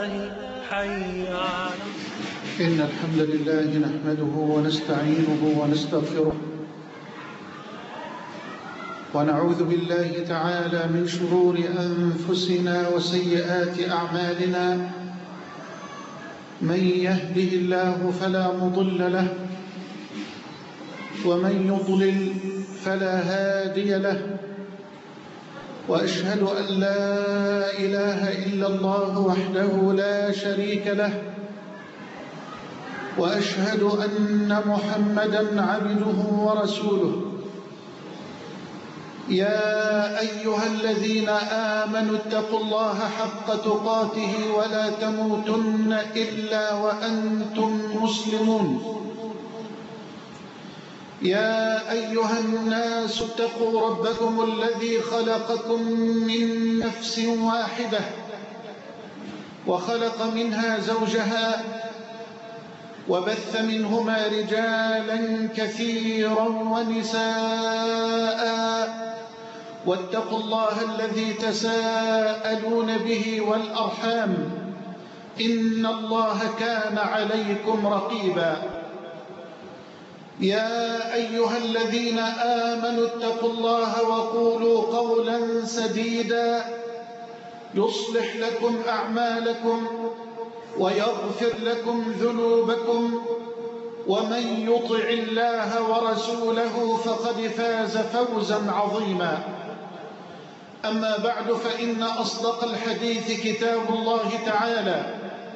الله حي على إن الحمد لله نحمده ونستعينه ونستغفره ونعوذ بالله تعالى من شرور أنفسنا وسيئات أعمالنا. من يهده الله فلا مضل له ومن يضلل فلا هادي له، وأشهد أن لا إله إلا الله وحده لا شريك له، وأشهد أن محمدًا عبده ورسوله. يا أيها الذين آمنوا اتقوا الله حق تقاته ولا تموتن إلا وأنتم مسلمون. يا أيها الناس اتقوا ربكم الذي خلقكم من نفس واحدة وخلق منها زوجها وبث منهما رجالا كثيرا ونساء، واتقوا الله الذي تساءلون به والأرحام إن الله كان عليكم رقيبا. يا أيها الذين آمنوا اتقوا الله وقولوا قولا سديدا يصلح لكم أعمالكم ويغفر لكم ذنوبكم، ومن يطع الله ورسوله فقد فاز فوزا عظيما. أما بعد، فإن أصدق الحديث كتاب الله تعالى،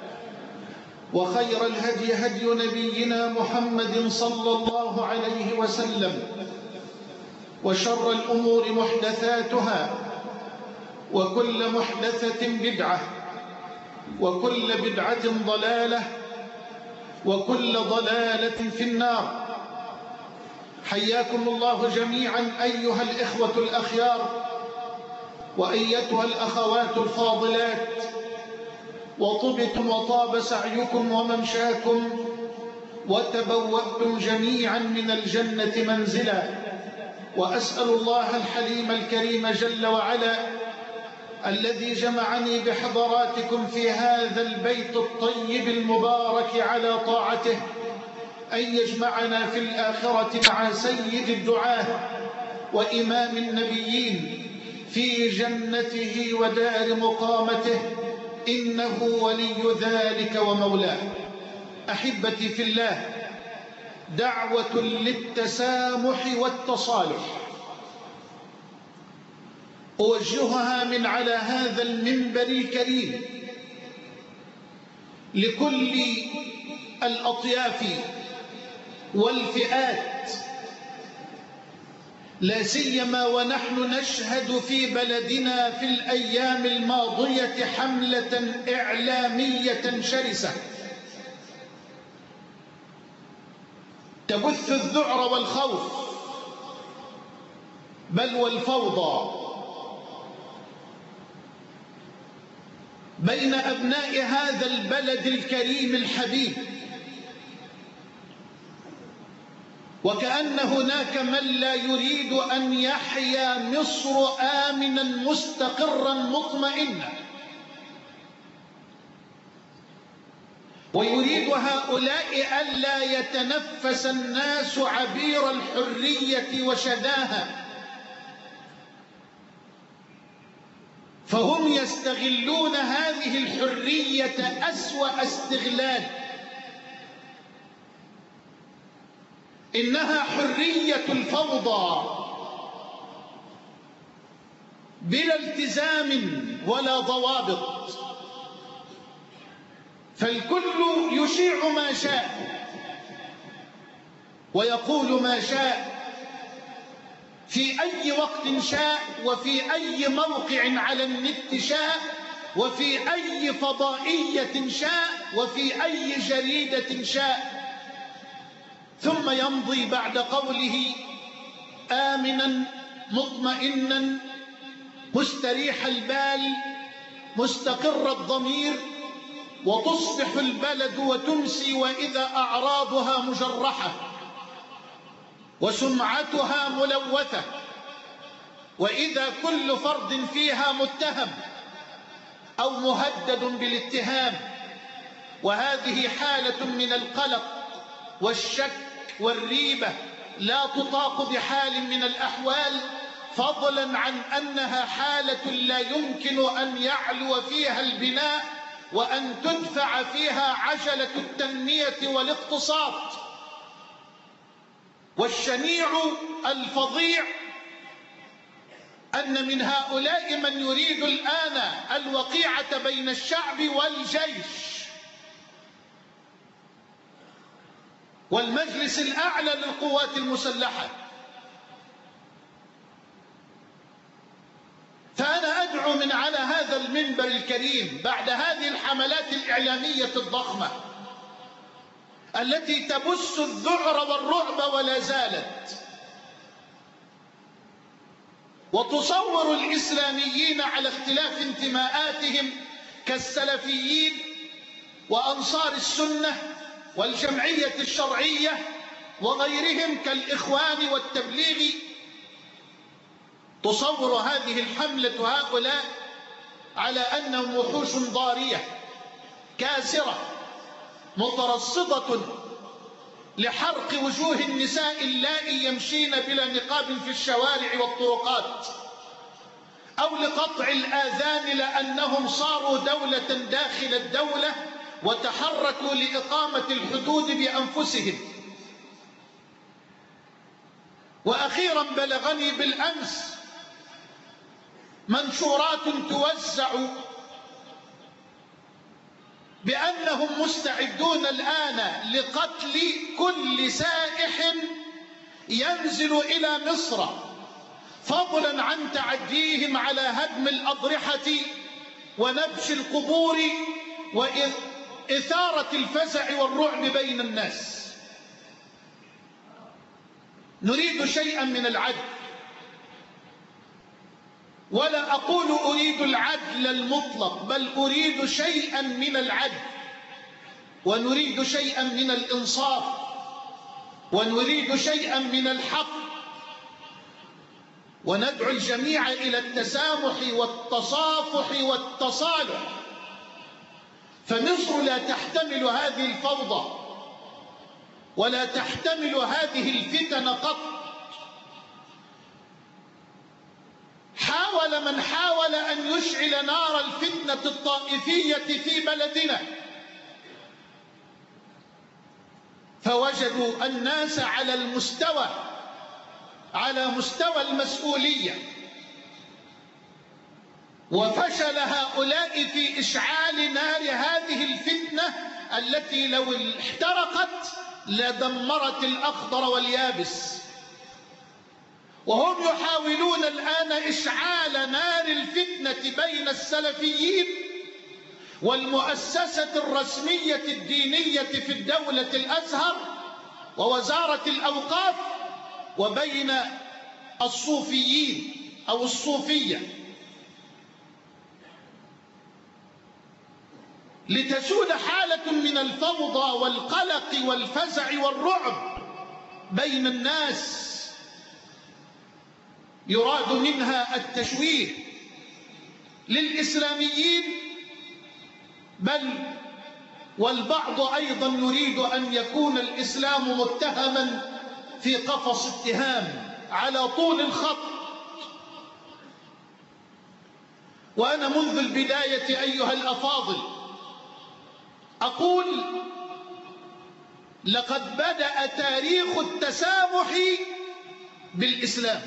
وخير الهدي هدي نبينا محمد صلى الله عليه وسلم، وشر الأمور محدثاتها، وكل محدثة بدعة، وكل بدعة ضلالة، وكل ضلالة في النار. حياكم الله جميعا أيها الإخوة الأخيار، وأيتها الأخوات الفاضلات، وطبتم وطاب سعيكم وممشاكم، وتبوأتم جميعا من الجنة منزلا. وأسأل الله الحليم الكريم جل وعلا الذي جمعني بحضراتكم في هذا البيت الطيب المبارك على طاعته أن يجمعنا في الآخرة مع سيد الدعاة وإمام النبيين في جنته ودار مقامته، إنه ولي ذلك ومولاه. أحبتي في الله، دعوة للتسامح والتصالح أوجهها من على هذا المنبر الكريم لكل الأطياف والفئات، لا سيما ونحن نشهد في بلدنا في الأيام الماضية حملة إعلامية شرسة تبث الذعر والخوف بل والفوضى بين أبناء هذا البلد الكريم الحبيب، وكأن هناك من لا يريد أن يحيا مصر آمنا مستقرا مطمئنا، ويريد هؤلاء ألا يتنفس الناس عبير الحرية وشداها، فهم يستغلون هذه الحرية أسوأ استغلال. إنها حرية الفوضى بلا التزام ولا ضوابط، فالكل يشيع ما شاء ويقول ما شاء في أي وقت شاء، وفي أي موقع على النت شاء، وفي أي فضائية شاء، وفي أي جريدة شاء، ثم يمضي بعد قوله آمنا مطمئنا مستريح البال مستقر الضمير، وتصبح البلد وتمسي وإذا أعراضها مجرحة وسمعتها ملوثة، وإذا كل فرد فيها متهم، أو مهدد بالاتهام، وهذه حالة من القلق والشك والريبة لا تطاق بحال من الأحوال، فضلا عن أنها حالة لا يمكن أن يعلو فيها البناء وأن تدفع فيها عجلة التنمية والاقتصاد. والشنيع الفظيع أن من هؤلاء من يريد الآن الوقيعة بين الشعب والجيش والمجلس الأعلى للقوات المسلحة. فأنا أدعو من على هذا المنبر الكريم بعد هذه الحملات الإعلامية الضخمة التي تبث الذعر والرعب ولا زالت، وتصور الإسلاميين على اختلاف انتماءاتهم كالسلفيين وأنصار السنة والجمعية الشرعية وغيرهم كالإخوان والتبليغ، تصور هذه الحملة هؤلاء على أنهم وحوش ضارية كاسرة مترصدة لحرق وجوه النساء اللائي يمشين بلا نقاب في الشوارع والطرقات، أو لقطع الآذان لأنهم صاروا دولة داخل الدولة وتحركوا لإقامة الحدود بأنفسهم. وأخيرا بلغني بالأمس منشورات توزع بأنهم مستعدون الآن لقتل كل سائح ينزل إلى مصر، فضلا عن تعديهم على هدم الأضرحة ونبش القبور وإثارة الفزع والرعب بين الناس. نريد شيئا من العدل، ولا أقول أريد العدل المطلق، بل أريد شيئا من العدل، ونريد شيئا من الإنصاف، ونريد شيئا من الحق، وندعو الجميع إلى التسامح والتصافح والتصالح. فمصر لا تحتمل هذه الفوضى ولا تحتمل هذه الفتن قط. حاول من حاول أن يشعل نار الفتنة الطائفية في بلدنا، فوجدوا الناس على مستوى المسؤولية، وفشل هؤلاء في إشعال نار هذه الفتنة التي لو احترقت لدمرت الأخضر واليابس. وهم يحاولون الآن إشعال نار الفتنة بين السلفيين والمؤسسة الرسمية الدينية في الدولة الأزهر ووزارة الأوقاف، وبين الصوفيين أو الصوفية، لتسود حالة من الفوضى والقلق والفزع والرعب بين الناس يراد منها التشويه للإسلاميين، بل والبعض أيضا يريد أن يكون الإسلام متهما في قفص اتهام على طول الخط. وأنا منذ البداية أيها الأفاضل أقول لقد بدأ تاريخ التسامح بالإسلام،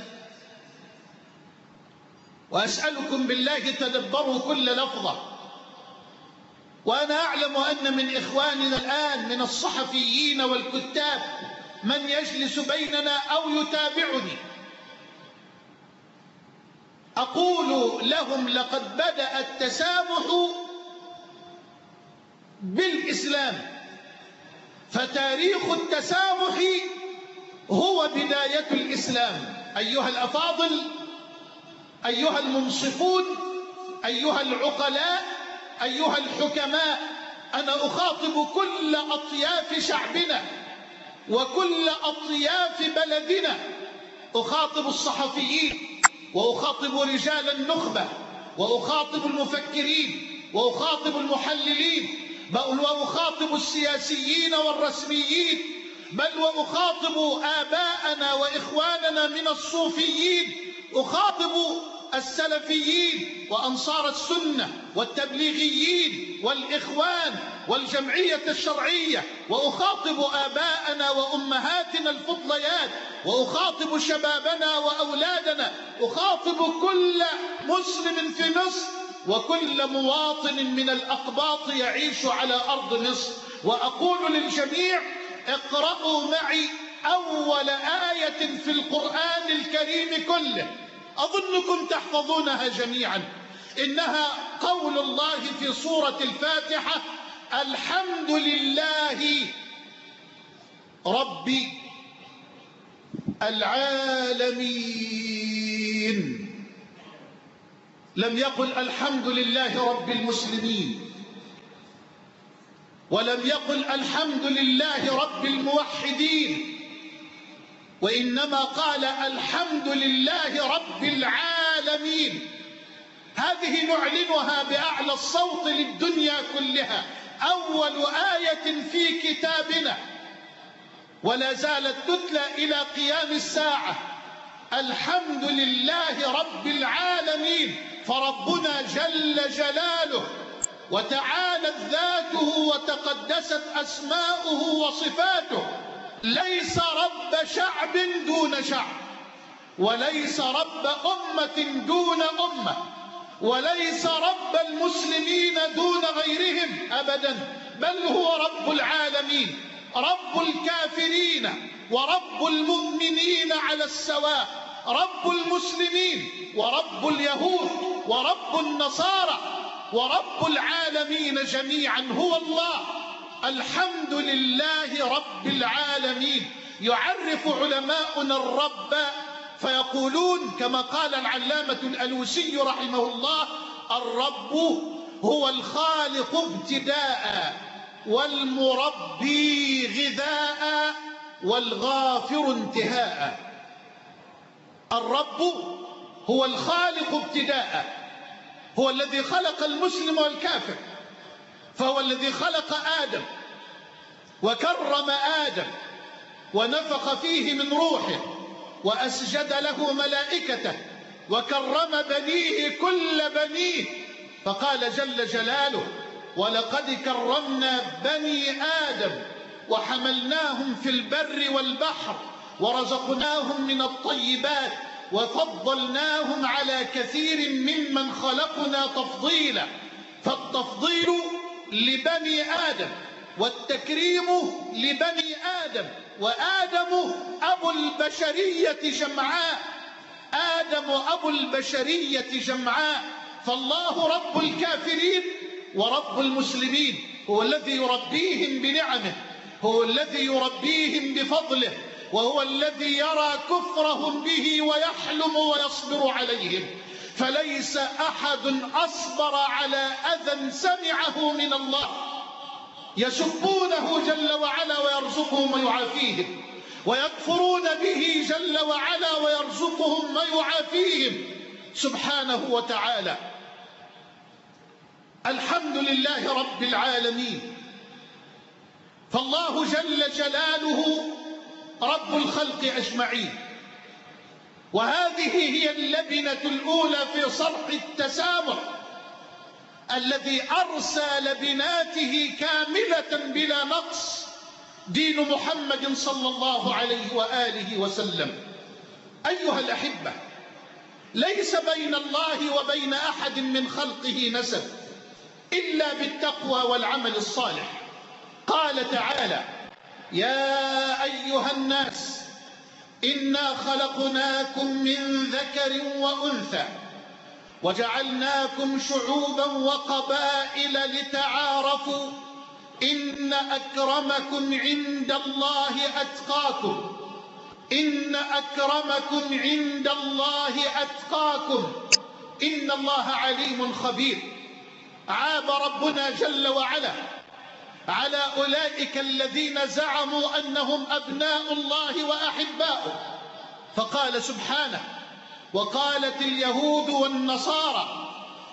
وأسألكم بالله تدبروا كل لفظة. وأنا أعلم أن من إخواننا الآن من الصحفيين والكتاب من يجلس بيننا أو يتابعني، أقول لهم لقد بدأ التسامح بالإسلام، فتاريخ التسامح هو بداية الإسلام. أيها الأفاضل، أيها المنصفون، أيها العقلاء، أيها الحكماء، أنا أخاطب كل أطياف شعبنا وكل أطياف بلدنا، أخاطب الصحفيين وأخاطب رجال النخبة وأخاطب المفكرين وأخاطب المحللين، بل وأخاطب السياسيين والرسميين، بل وأخاطب آباءنا وإخواننا من الصوفيين، أخاطب السلفيين وأنصار السنة والتبليغيين والإخوان والجمعية الشرعية، وأخاطب آباءنا وأمهاتنا الفضليات، وأخاطب شبابنا وأولادنا، أخاطب كل مسلم في مصر وكل مواطن من الأقباط يعيش على أرض مصر، وأقول للجميع: اقرأوا معي أول آية في القرآن الكريم كله، أظنكم تحفظونها جميعا. إنها قول الله في سورة الفاتحة: الحمد لله رب العالمين. لم يقل الحمد لله رب المسلمين، ولم يقل الحمد لله رب الموحدين، وإنما قال الحمد لله رب العالمين. هذه نعلنها بأعلى الصوت للدنيا كلها، أول آية في كتابنا ولا زالت تتلى إلى قيام الساعة. الحمد لله رب العالمين، فربنا جل جلاله وتعالت ذاته وتقدست أسماؤه وصفاته ليس رب شعب دون شعب، وليس رب أمة دون أمة، وليس رب المسلمين دون غيرهم أبدا، بل هو رب العالمين، رب الكافرين ورب المؤمنين على السواء، رب المسلمين ورب اليهود ورب النصارى ورب العالمين جميعا هو الله. الحمد لله رب العالمين. يعرف علماؤنا الرب فيقولون كما قال العلامة الألوسي رحمه الله: الرب هو الخالق ابتداء، والمربي غذاء، والغافر انتهاء. الرب هو الخالق ابتداء، هو الذي خلق المسلم والكافر، فهو الذي خلق آدم وكرم آدم ونفخ فيه من روحه وأسجد له ملائكته وكرم بنيه كل بنيه، فقال جل جلاله: ولقد كرمنا بني آدم وحملناهم في البر والبحر ورزقناهم من الطيبات وفضلناهم على كثير ممن خلقنا تفضيلا. فالتفضيل لبني آدم والتكريم لبني آدم، وآدم أبو البشرية جمعاء، آدم أبو البشرية جمعاء. فالله رب الكافرين ورب المسلمين، هو الذي يربيهم بنعمه، هو الذي يربيهم بفضله، وهو الذي يرى كفرهم به ويحلم ويصبر عليهم. فليس أحد أصبر على أذى سمعه من الله. يسبونه جل وعلا ويرزقهم ويعافيهم، ويكفرون به جل وعلا ويرزقهم ويعافيهم سبحانه وتعالى. الحمد لله رب العالمين. فالله جل جلاله رب الخلق أجمعين، وهذه هي اللبنة الأولى في صرح التسامح الذي أرسى لبناته كاملة بلا نقص، دين محمد صلى الله عليه وآله وسلم. أيها الأحبة، ليس بين الله وبين أحد من خلقه نسب إلا بالتقوى والعمل الصالح. قال تعالى: يا أيها الناس إنا خلقناكم من ذكر وأنثى وجعلناكم شعوبا وقبائل لتعارفوا إن أكرمكم عند الله أتقاكم، إن أكرمكم عند الله أتقاكم إن الله عليم خبير. عاب ربنا جل وعلا على أولئك الذين زعموا أنهم أبناء الله وأحباؤه، فقال سبحانه: وقالت اليهود والنصارى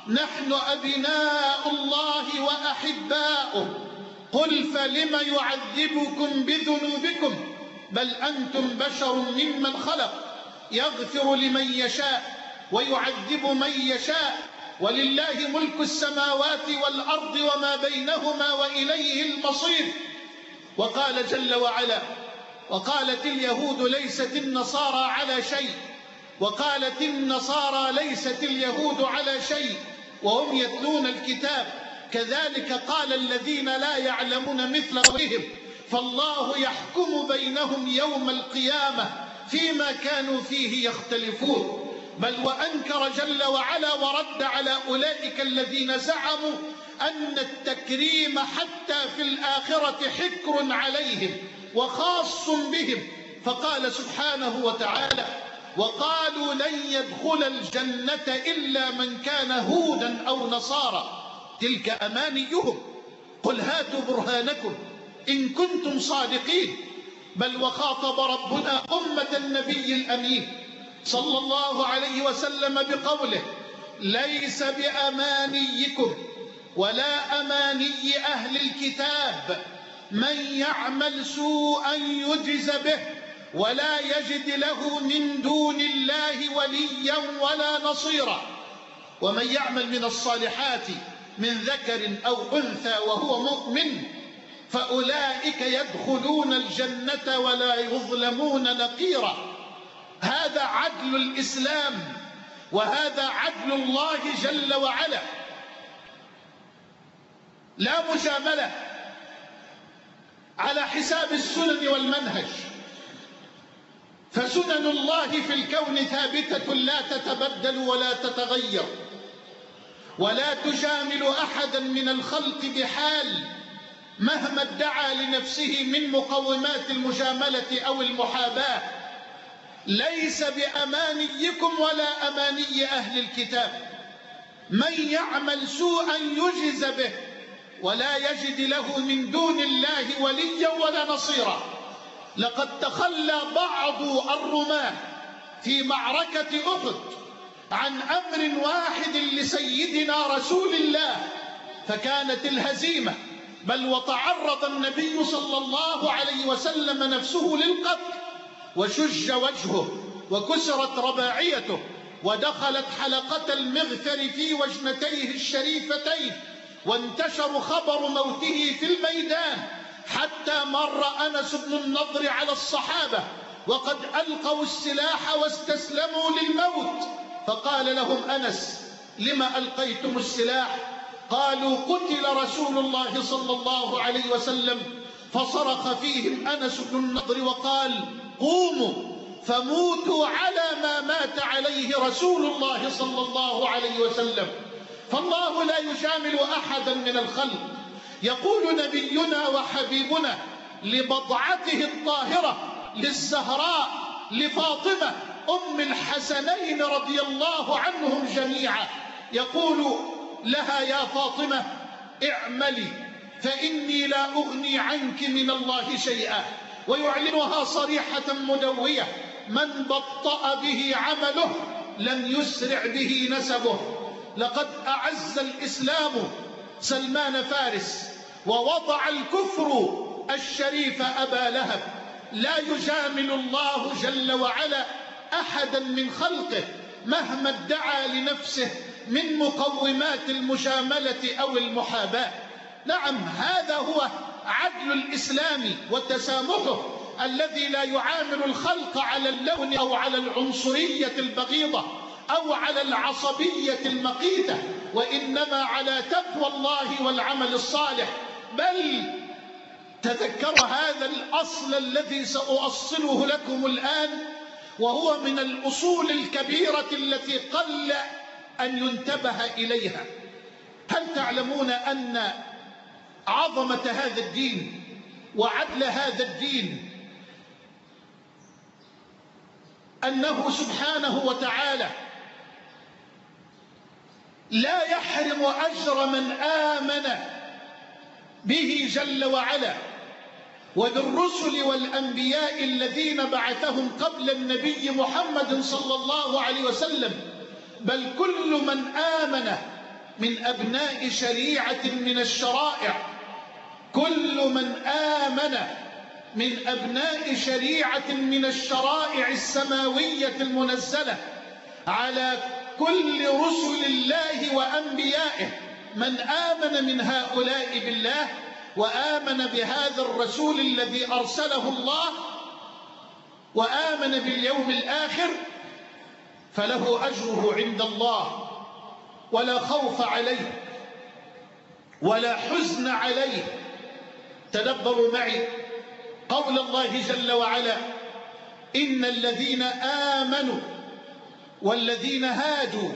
نحن أبناء الله وأحباؤه. قل فلم يعذبكم بذنوبكم بل أنتم بشر ممن خلق يغفر لمن يشاء ويعذب من يشاء ولله ملك السماوات والأرض وما بينهما وإليه المصير. وقال جل وعلا: وقالت اليهود ليست النصارى على شيء وقالت النصارى ليست اليهود على شيء وهم يتلون الكتاب كذلك قال الذين لا يعلمون مثل قولهم فالله يحكم بينهم يوم القيامة فيما كانوا فيه يختلفون. بل وأنكر جل وعلا ورد على أولئك الذين زعموا أن التكريم حتى في الآخرة حكر عليهم وخاص بهم، فقال سبحانه وتعالى: وقالوا لن يدخل الجنة إلا من كان هودا أو نصارى تلك أمانيهم قل هاتوا برهانكم إن كنتم صادقين. بل وخاطب ربنا أمة النبي الأمين صلى الله عليه وسلم بقوله: ليس بأمانيكم ولا أماني أهل الكتاب من يعمل سوءا يجز به ولا يجد له من دون الله وليا ولا نصيرا. ومن يعمل من الصالحات من ذكر أو أنثى وهو مؤمن فأولئك يدخلون الجنة ولا يظلمون نقيرا. هذا عدل الإسلام وهذا عدل الله جل وعلا، لا مجاملة على حساب السنن والمنهج، فسنن الله في الكون ثابتة لا تتبدل ولا تتغير، ولا تجامل أحدا من الخلق بحال مهما ادعى لنفسه من مقومات المجاملة أو المحاباة. ليس بأمانيكم ولا أماني أهل الكتاب من يعمل سوءا يجز به ولا يجد له من دون الله وليا ولا نصيرا. لقد تخلى بعض الرماة في معركة أحد عن أمر واحد لسيدنا رسول الله فكانت الهزيمة، بل وتعرض النبي صلى الله عليه وسلم نفسه للقتل وشج وجهه وكسرت رباعيته ودخلت حلقة المغفر في وجنتيه الشريفتين وانتشر خبر موته في الميدان حتى مر أنس بن النضر على الصحابة وقد ألقوا السلاح واستسلموا للموت، فقال لهم أنس: لما ألقيتم السلاح؟ قالوا: قتل رسول الله صلى الله عليه وسلم. فصرخ فيهم أنس بن النضر وقال: قوموا فموتوا على ما مات عليه رسول الله صلى الله عليه وسلم. فالله لا يجامل أحدا من الخلق. يقول نبينا وحبيبنا لبضعته الطاهرة للزهراء لفاطمة أم الحسنين رضي الله عنهم جميعا، يقول لها: يا فاطمة اعملي فإني لا أغني عنك من الله شيئا. ويعلنها صريحة مدوية: من بطأ به عمله لم يسرع به نسبه. لقد أعز الإسلام سلمان فارس ووضع الكفر الشريف أبا لهب. لا يجامل الله جل وعلا أحدا من خلقه مهما ادعى لنفسه من مقومات المجاملة أو المحاباة. نعم، هذا هو عدل الإسلام وتسامحه الذي لا يعامل الخلق على اللون أو على العنصرية البغيضة أو على العصبية المقيتة، وإنما على تقوى الله والعمل الصالح. بل تذكر هذا الأصل الذي سأؤصله لكم الآن، وهو من الأصول الكبيرة التي قل أن ينتبه إليها. هل تعلمون أن عظمة هذا الدين وعدل هذا الدين أنه سبحانه وتعالى لا يحرم أجر من آمن به جل وعلا وبالرسل والأنبياء الذين بعثهم قبل النبي محمد صلى الله عليه وسلم، بل كل من آمن من أبناء شريعة من الشرائع، كل من آمن من أبناء شريعة من الشرائع السماوية المنزلة على كل رسل الله وأنبيائه، من آمن من هؤلاء بالله وآمن بهذا الرسول الذي أرسله الله وآمن باليوم الآخر، فله أجره عند الله، ولا خوف عليه ولا حزن عليه. تدبروا معي قول الله جل وعلا: إن الذين آمنوا والذين هادوا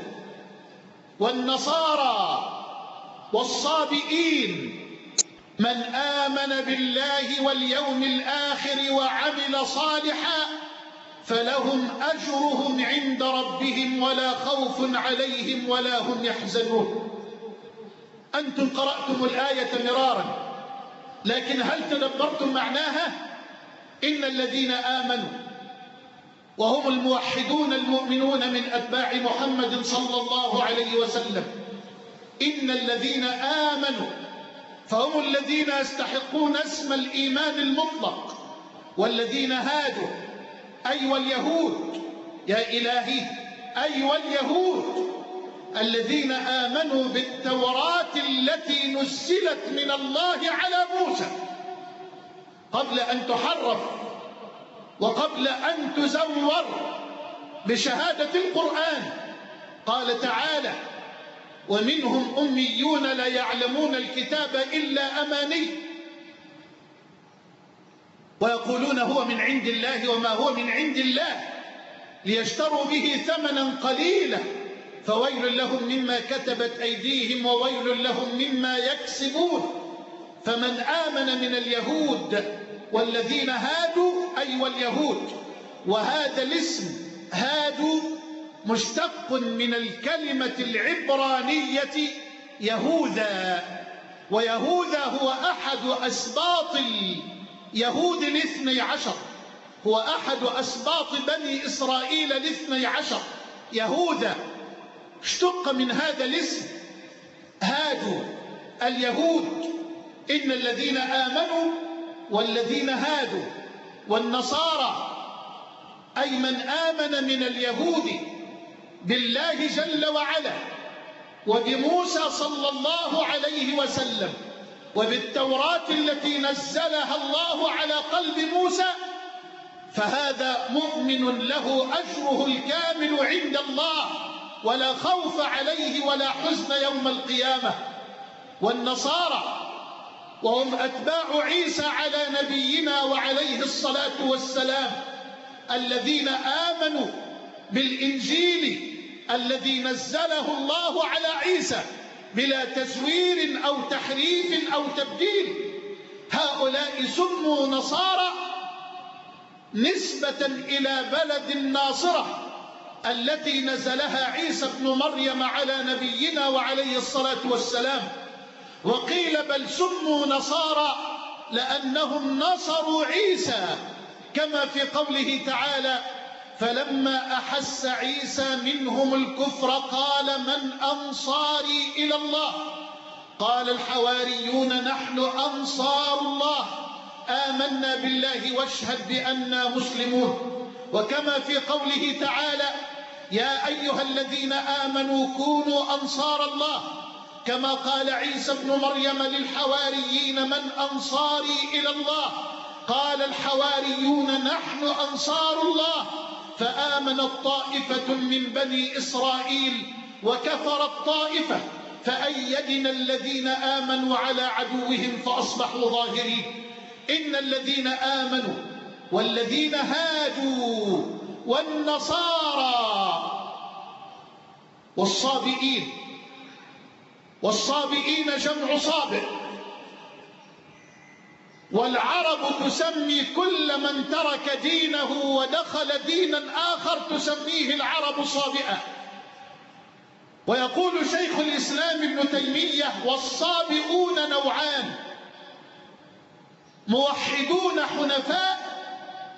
والنصارى والصابئين من آمن بالله واليوم الآخر وعمل صالحا فلهم أجرهم عند ربهم ولا خوف عليهم ولا هم يحزنون. أنتم قرأتم الآية مرارا، لكن هل تدبرتم معناها؟ إن الذين آمنوا، وهم الموحدون المؤمنون من أتباع محمد صلى الله عليه وسلم، إن الذين آمنوا فهم الذين يستحقون اسم الإيمان المطلق، والذين هادوا أي واليهود، يا إلهي أي واليهود الذين آمنوا بالتوراة التي نزلت من الله على موسى قبل أن تحرف وقبل أن تزور بشهادة القرآن. قال تعالى: ومنهم أميون لا يعلمون الكتاب إلا أماني ويقولون هو من عند الله وما هو من عند الله ليشتروا به ثمنا قليلا فويل لهم مما كتبت أيديهم وويل لهم مما يكسبون. فمن آمن من اليهود والذين هادوا أي واليهود، وهذا الاسم هادوا مشتق من الكلمة العبرانية يهوذا، ويهوذا هو أحد أسباط اليهود الاثني عشر، هو أحد أسباط بني إسرائيل الاثني عشر. يهوذا اشتق من هذا الاسم هادوا اليهود. إن الذين آمنوا والذين هادوا والنصارى أي من آمن من اليهود بالله جل وعلا وبموسى صلى الله عليه وسلم وبالتوراة التي نزلها الله على قلب موسى، فهذا مؤمن له أجره الكامل عند الله ولا خوف عليه ولا حزن يوم القيامة. والنصارى وهم أتباع عيسى على نبينا وعليه الصلاة والسلام الذين آمنوا بالإنجيل الذي نزله الله على عيسى بلا تزوير أو تحريف أو تبديل، هؤلاء سموا نصارى نسبة إلى بلد الناصرة التي نزلها عيسى ابن مريم على نبينا وعليه الصلاة والسلام. وقيل بل سموا نصارى لأنهم نصروا عيسى، كما في قوله تعالى: فلما أحس عيسى منهم الكفر قال من أنصاري إلى الله؟ قال الحواريون نحن أنصار الله آمنا بالله واشهد بأننا مسلمون. وكما في قوله تعالى: يا أيها الذين آمنوا كونوا أنصار الله، كما قال عيسى ابن مريم للحواريين من أنصاري إلى الله؟ قال الحواريون نحن أنصار الله، فآمنت طائفة من بني إسرائيل وكفرت طائفة فأيدنا الذين آمنوا على عدوهم فأصبحوا ظاهرين. إن الذين آمنوا والذين هادوا والنصارى والصابئين جمع صابئ، والعرب تسمي كل من ترك دينه ودخل دينا آخر تسميه العرب صابئة. ويقول شيخ الإسلام ابن تيمية: والصابئون نوعان، موحدون حنفاء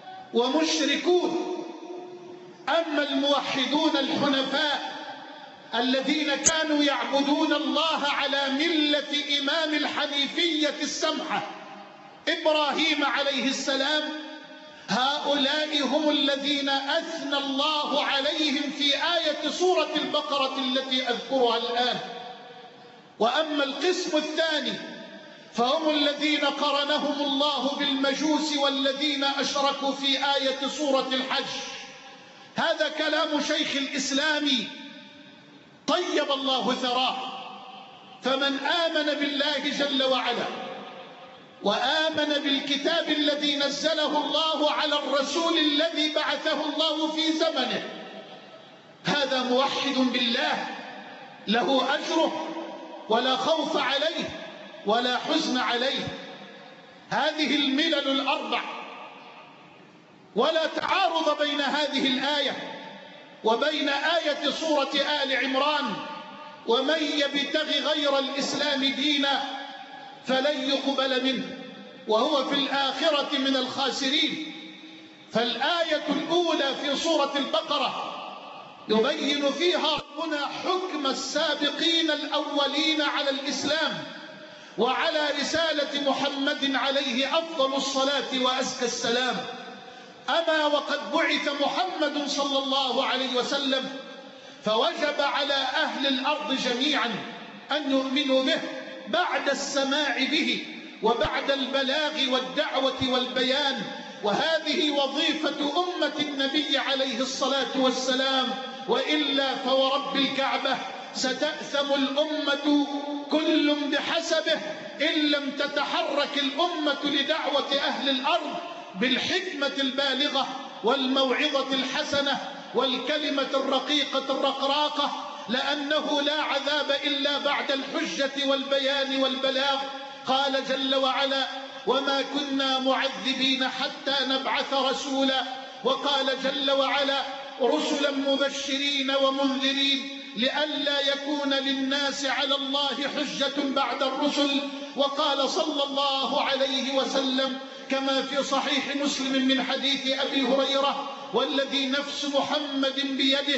ومشركون. أما الموحدون الحنفاء الذين كانوا يعبدون الله على ملة إمام الحنيفية السمحة إبراهيم عليه السلام، هؤلاء هم الذين أثنى الله عليهم في آية سورة البقرة التي أذكرها الآن. وأما القسم الثاني فهم الذين قرنهم الله بالمجوس والذين أشركوا في آية سورة الحج. هذا كلام شيخ الإسلام طيب الله ثراه. فمن آمن بالله جل وعلا وآمن بالكتاب الذي نزله الله على الرسول الذي بعثه الله في زمنه، هذا موحد بالله له أجره ولا خوف عليه ولا حزن عليه. هذه الملل الأربع، ولا تعارض بين هذه الآية وبين آية سورة آل عمران: ومن يبتغ غير الإسلام دينا فلن يقبل منه وهو في الآخرة من الخاسرين. فالآية الأولى في سورة البقرة يبين فيها ربنا حكم السابقين الأولين على الإسلام وعلى رسالة محمد عليه أفضل الصلاة وأزكى السلام. أما وقد بعث محمد صلى الله عليه وسلم، فوجب على أهل الأرض جميعا أن يؤمنوا به بعد السماع به وبعد البلاغ والدعوة والبيان. وهذه وظيفة أمة النبي عليه الصلاة والسلام، وإلا فورب الكعبة ستأثم الأمة كل بحسبه إن لم تتحرك الأمة لدعوة أهل الأرض بالحكمة البالغة والموعظة الحسنة والكلمة الرقيقة الرقراقة، لأنه لا عذاب إلا بعد الحجة والبيان والبلاغ. قال جل وعلا: وما كنا معذبين حتى نبعث رسولا. وقال جل وعلا: رسلا مبشرين ومنذرين لئلا يكون للناس على الله حجة بعد الرسل. وقال صلى الله عليه وسلم كما في صحيح مسلم من حديث أبي هريرة: والذي نفس محمد بيده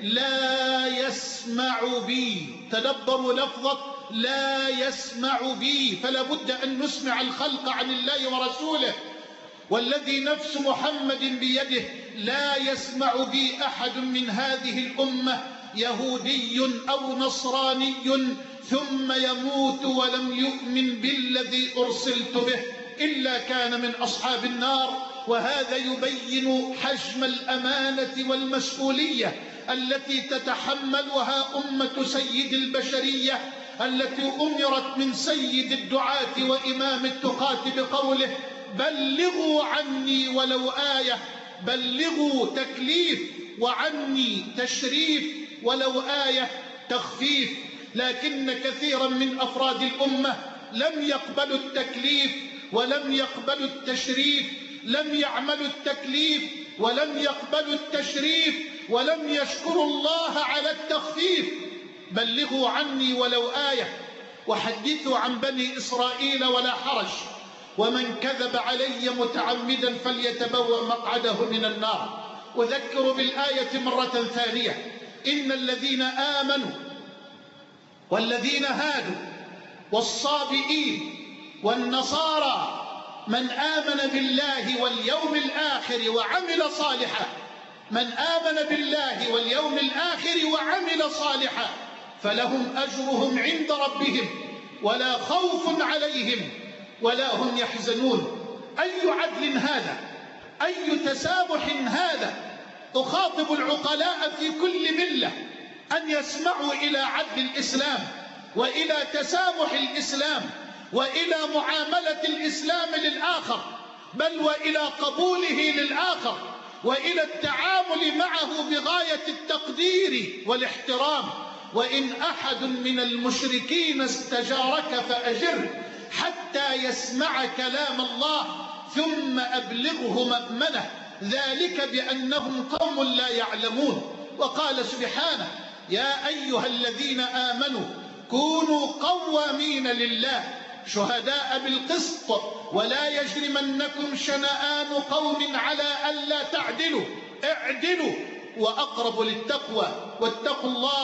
لا يسمع بي. تدبروا لفظة لا يسمع بي، فلا بد أن نسمع الخلق عن الله ورسوله. والذي نفس محمد بيده لا يسمع بي أحد من هذه الأمة يهودي أو نصراني ثم يموت ولم يؤمن بالذي أرسلت به إلا كان من أصحاب النار. وهذا يبين حجم الأمانة والمسؤولية التي تتحملها أمة سيد البشرية، التي أمرت من سيد الدعاة وإمام التقاة بقوله: بلغوا عني ولو آية. بلغوا تكليف، وعني تشريف، ولو آية تخفيف. لكن كثيرا من أفراد الأمة لم يقبلوا التكليف ولم يقبلوا التشريف، لم يعملوا التكليف ولم يقبلوا التشريف، ولم يشكروا الله على التخفيف. بلغوا عني ولو آية، وحدثوا عن بني إسرائيل ولا حرج، ومن كذب علي متعمدا فليتبوأ مقعده من النار. أذكر بالآية مرة ثانية: إن الذين آمنوا والذين هادوا والصابئين والنصارى من آمن بالله واليوم الآخر وعمل صالحا، من آمن بالله واليوم الآخر وعمل صالحا فلهم أجرهم عند ربهم ولا خوف عليهم ولا هم يحزنون. أي عدل هذا؟ أي تسامح هذا؟ أخاطب العقلاء في كل ملة أن يسمعوا إلى عدل الإسلام وإلى تسامح الإسلام وإلى معاملة الإسلام للآخر، بل وإلى قبوله للآخر وإلى التعامل معه بغاية التقدير والاحترام. وإن أحد من المشركين استجارك فأجره حتى يسمع كلام الله ثم أبلغه مأمنه، ذلك بأنهم قوم لا يعلمون. وقال سبحانه: يا أيها الذين آمنوا كونوا قوامين لله شهداء بالقسط ولا يجرمنكم شنآن قوم على ألا تعدلوا، اعدلوا وأقرب للتقوى، واتقوا الله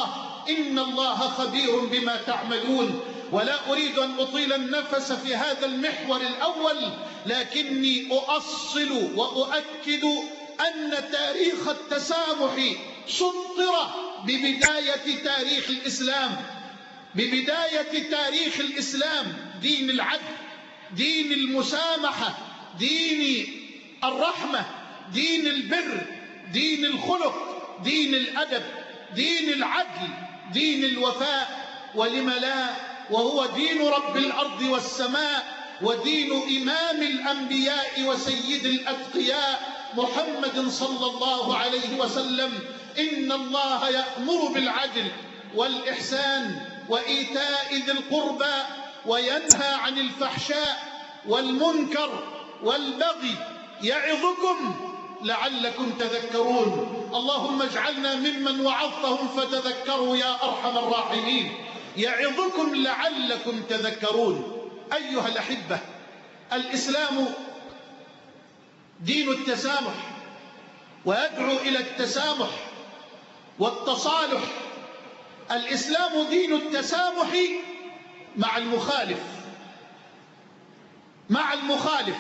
إن الله خبير بما تعملون. ولا أريد أن أطيل النفس في هذا المحور الأول، لكني أؤصل وأؤكد أن تاريخ التسامح سطر ببداية تاريخ الإسلام، ببداية تاريخ الإسلام، دين العدل، دين المسامحة، دين الرحمة، دين البر، دين الخلق، دين الأدب، دين العدل، دين الوفاء. ولم لا، وهو دين رب الأرض والسماء، ودين إمام الأنبياء وسيد الأتقياء محمد صلى الله عليه وسلم. إن الله يأمر بالعدل والإحسان وإيتاء ذي القربى وينهى عن الفحشاء والمنكر والبغي يعظكم لعلكم تذكرون. اللهم اجعلنا ممن وعظتهم فتذكروا يا أرحم الراحمين. يعظكم لعلكم تذكرون. أيها الأحبة، الإسلام دين التسامح، ويدعو إلى التسامح والتصالح. الإسلام دين التسامح مع المخالف، مع المخالف.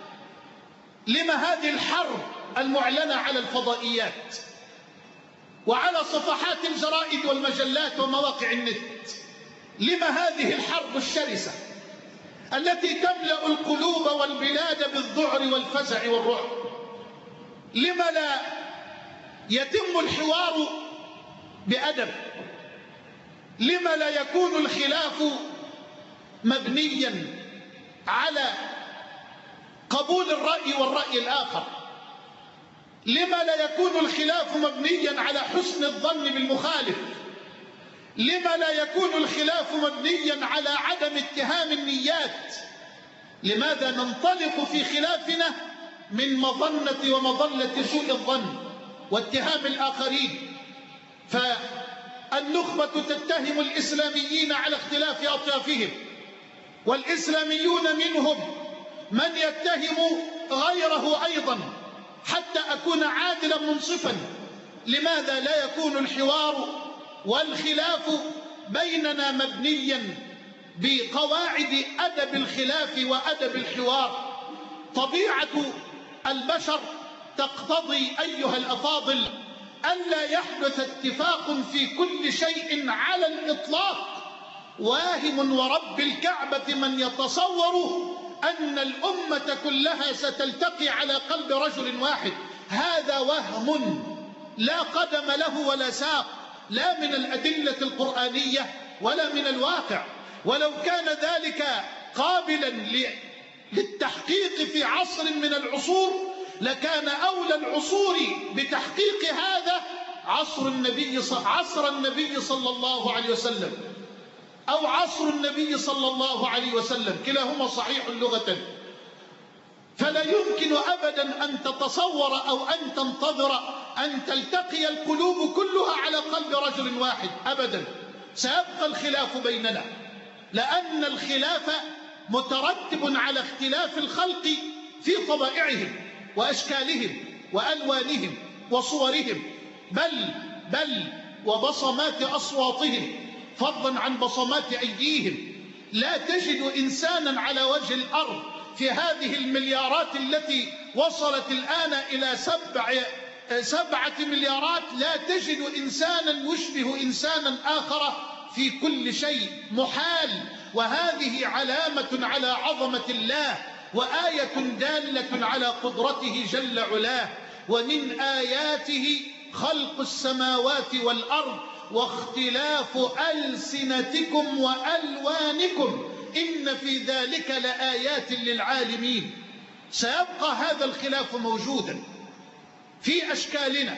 لما هذه الحرب المعلنة على الفضائيات وعلى صفحات الجرائد والمجلات ومواقع النت؟ لما هذه الحرب الشرسة التي تملأ القلوب والبلاد بالذعر والفزع والرعب؟ لما لا يتم الحوار بأدب؟ لما لا يكون الخلاف مبنيا على قبول الرأي والرأي الآخر؟ لما لا يكون الخلاف مبنيا على حسن الظن بالمخالف؟ لما لا يكون الخلاف مبنيا على عدم اتهام النيات؟ لماذا ننطلق في خلافنا من مظنة ومظلة سوء الظن واتهام الآخرين؟ فالنخبة تتهم الإسلاميين على اختلاف أطيافهم، والإسلاميون منهم من يتهم غيره أيضا، حتى أكون عادلا منصفا. لماذا لا يكون الحوار والخلاف بيننا مبنيا بقواعد أدب الخلاف وأدب الحوار؟ طبيعة البشر تقتضي أيها الأفاضل ألا يحدث اتفاق في كل شيء على الإطلاق. واهم ورب الكعبة من يتصور أن الأمة كلها ستلتقي على قلب رجل واحد. هذا وهم لا قدم له ولا ساق، لا من الأدلة القرآنية ولا من الواقع. ولو كان ذلك قابلا للتحقيق في عصر من العصور لكان أولى العصور بتحقيق هذا عصر النبي صلى الله عليه وسلم، أو عصر النبي صلى الله عليه وسلم، كلاهما صحيح لغة. فلا يمكن أبدا أن تتصور أو أن تنتظر أن تلتقي القلوب كلها على قلب رجل واحد أبدا. سيبقى الخلاف بيننا، لأن الخلاف مترتب على اختلاف الخلق في طبائعهم وأشكالهم وألوانهم وصورهم، بل وبصمات أصواتهم، فضلا عن بصمات أيديهم. لا تجد إنسانا على وجه الأرض في هذه المليارات التي وصلت الآن إلى 7 مليارات، لا تجد إنسانا يشبه إنسانا آخر في كل شيء، محال. وهذه علامة على عظمة الله وآية دالة على قدرته جل علاه. ومن آياته خلق السماوات والأرض واختلاف ألسنتكم وألوانكم إن في ذلك لآيات للعالمين. سيبقى هذا الخلاف موجودا في أشكالنا،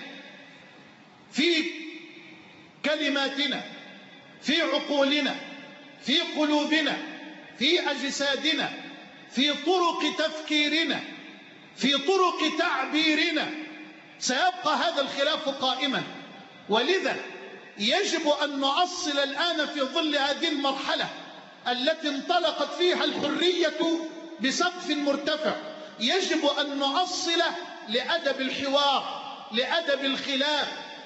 في كلماتنا، في عقولنا، في قلوبنا، في أجسادنا، في طرق تفكيرنا، في طرق تعبيرنا. سيبقى هذا الخلاف قائما. ولذا يجب أن نؤصل الآن في ظل هذه المرحلة التي انطلقت فيها الحرية بسقف مرتفع، يجب أن نؤصل لأدب الحوار، لأدب الخلاف،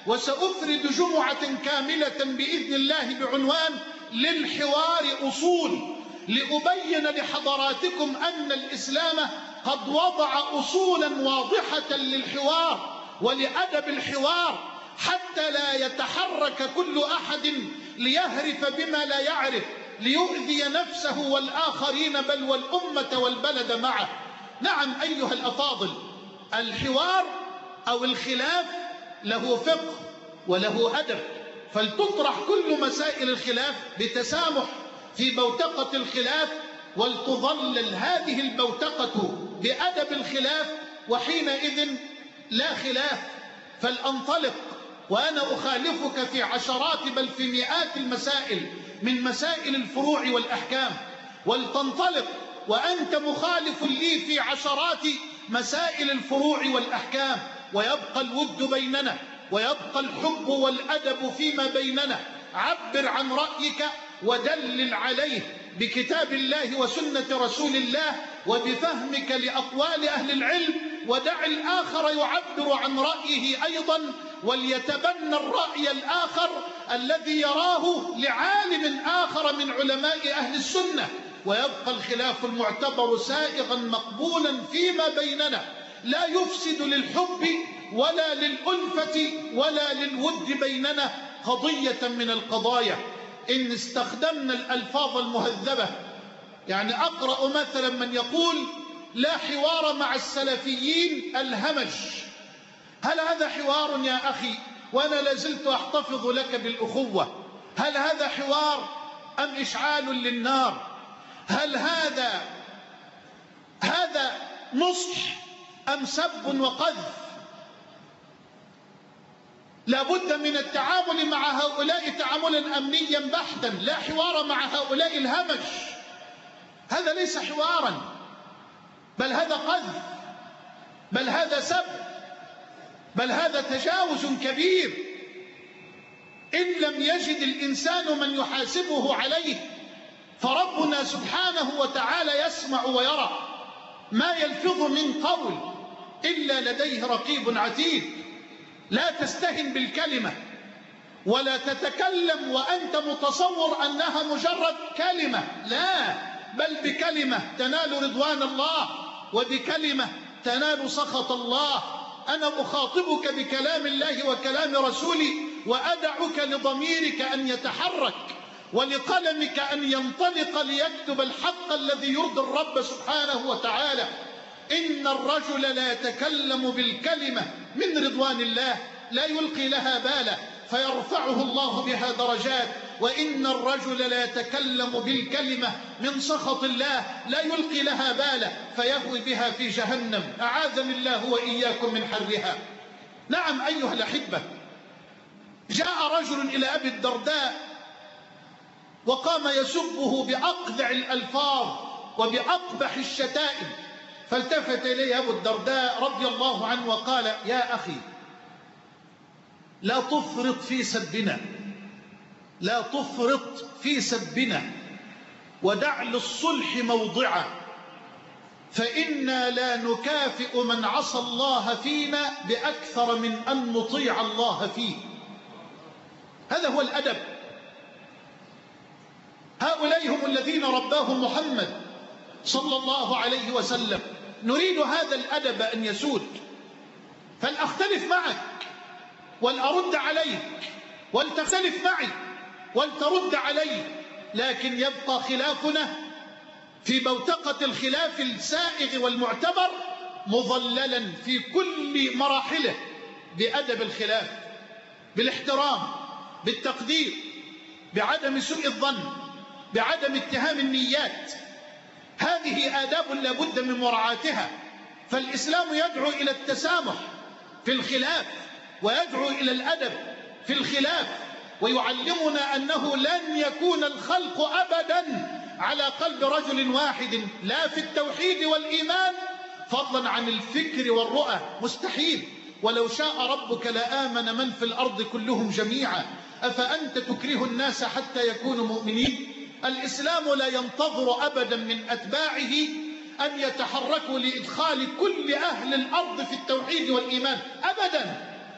وسأفرد جمعة كاملة بإذن الله بعنوان للحوار أصول، لأبين لحضراتكم أن الإسلام قد وضع أصولا واضحة للحوار ولأدب الحوار، حتى لا يتحرك كل أحد ليهرف بما لا يعرف ليؤذي نفسه والآخرين بل والأمة والبلد معه. نعم أيها الأفاضل، الحوار أو الخلاف له فقه وله أدب، فلتطرح كل مسائل الخلاف بتسامح في بوتقة الخلاف، ولتظلل هذه البوتقة بأدب الخلاف، وحينئذ لا خلاف. فلأنطلق وأنا أخالفك في عشرات بل في مئات المسائل من مسائل الفروع والأحكام، ولتنطلق وأنت مخالف لي في عشرات مسائل الفروع والأحكام، ويبقى الود بيننا ويبقى الحب والأدب فيما بيننا. عبر عن رأيك ودلل عليه بكتاب الله وسنة رسول الله وبفهمك لأقوال أهل العلم، ودع الآخر يعبر عن رأيه أيضا، وليتبنى الرأي الآخر الذي يراه لعالم آخر من علماء أهل السنة، ويبقى الخلاف المعتبر سائغا مقبولا فيما بيننا، لا يفسد للحب ولا للألفة ولا للود بيننا قضية من القضايا. إن استخدمنا الألفاظ المهذبة، يعني أقرأ مثلا من يقول لا حوار مع السلفيين الهمج، هل هذا حوار يا أخي؟ وأنا لازلت أحتفظ لك بالأخوة. هل هذا حوار أم إشعال للنار؟ هل هذا نصح أم سب وقذف؟ لابد من التعامل مع هؤلاء تعاملا أمنيا بحتا، لا حوار مع هؤلاء الهمج. هذا ليس حوارا، بل هذا قذف، بل هذا سب، بل هذا تجاوز كبير. إن لم يجد الإنسان من يحاسبه عليه، فربنا سبحانه وتعالى يسمع ويرى، ما يلفظ من قول إلا لديه رقيب عتيد. لا تستهن بالكلمة ولا تتكلم وأنت متصور أنها مجرد كلمة، لا، بل بكلمة تنال رضوان الله، وبكلمة تنال سخط الله. أنا أخاطبك بكلام الله وكلام رسولي، وأدعك لضميرك أن يتحرك ولقلمك أن ينطلق ليكتب الحق الذي يرضي الرب سبحانه وتعالى. إن الرجل لا يتكلم بالكلمة من رضوان الله لا يلقي لها بالا فيرفعه الله بها درجات، وإن الرجل لا يتكلم بالكلمة من سخط الله لا يلقي لها بالا فيهوي بها في جهنم، أعاذني الله وإياكم من حرها. نعم أيها الأحبة، جاء رجل إلى أبي الدرداء وقام يسبه بأقذع الألفاظ وبأقبح الشتائم، فالتفت إليه أبو الدرداء رضي الله عنه وقال: يا أخي، لا تفرط في سبنا، لا تفرط في سبنا، ودع للصلح موضعا، فإنا لا نكافئ من عصى الله فينا بأكثر من أن نطيع الله فيه. هذا هو الأدب. هؤلاء هم الذين رباهم محمد صلى الله عليه وسلم. نريد هذا الأدب أن يسود، فلأختلف معك ولأرد عليك، ولتختلف معي ولترد علي، لكن يبقى خلافنا في بوتقة الخلاف السائغ والمعتبر مظللا في كل مراحله بأدب الخلاف، بالاحترام، بالتقدير، بعدم سوء الظن، بعدم اتهام النيات. هذه آداب لا بد من مراعاتها. فالإسلام يدعو إلى التسامح في الخلاف، ويدعو إلى الأدب في الخلاف، ويعلمنا أنه لن يكون الخلق أبدا على قلب رجل واحد، لا في التوحيد والإيمان فضلا عن الفكر والرؤى، مستحيل. ولو شاء ربك لآمن من في الأرض كلهم جميعا أفأنت تكره الناس حتى يكونوا مؤمنين. الإسلام لا ينتظر أبدا من أتباعه أن يتحركوا لإدخال كل أهل الأرض في التوحيد والإيمان أبدا،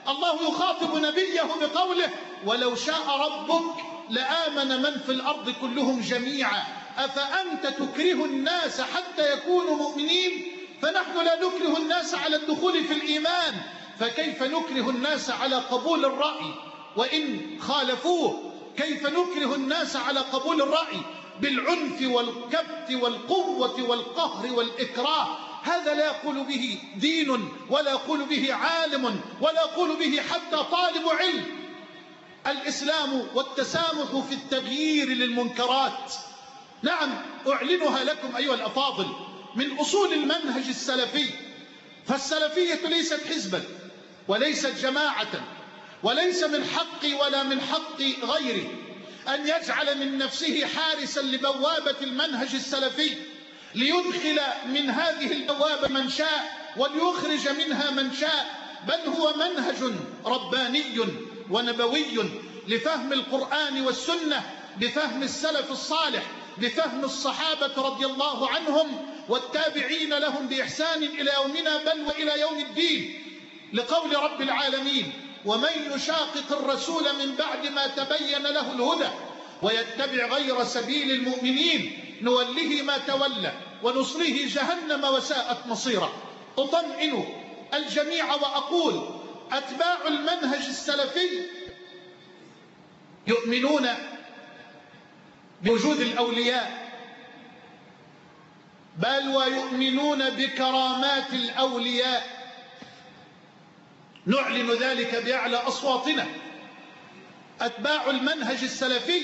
الله يخاطب نبيه بقوله: ولو شاء ربك لآمن من في الأرض كلهم جميعا أفأنت تكره الناس حتى يكونوا مؤمنين؟ فنحن لا نكره الناس على الدخول في الإيمان، فكيف نكره الناس على قبول الرأي وإن خالفوه؟ كيف نكره الناس على قبول الرأي بالعنف والكبت والقوة والقهر والإكراه؟ هذا لا يقول به دين، ولا يقول به عالم، ولا يقول به حتى طالب علم. الإسلام والتسامح في التغيير للمنكرات. نعم، أعلنها لكم أيها الأفاضل من أصول المنهج السلفي. فالسلفية ليست حزبا وليست جماعة، وليس من حقي ولا من حق غيري أن يجعل من نفسه حارسا لبوابة المنهج السلفي ليدخل من هذه البوابة من شاء وليخرج منها من شاء، بل هو منهج رباني ونبوي لفهم القرآن والسنة بفهم السلف الصالح، بفهم الصحابة رضي الله عنهم والتابعين لهم بإحسان إلى يومنا بل وإلى يوم الدين، لقول رب العالمين: ومن يشاقق الرسول من بعد ما تبين له الهدى ويتبع غير سبيل المؤمنين نوله ما تولى ونصليه جهنم وساءت مصيرا. أطمئن الجميع وأقول: أتباع المنهج السلفي يؤمنون بوجود الأولياء، بل ويؤمنون بكرامات الأولياء، نعلن ذلك بأعلى أصواتنا. أتباع المنهج السلفي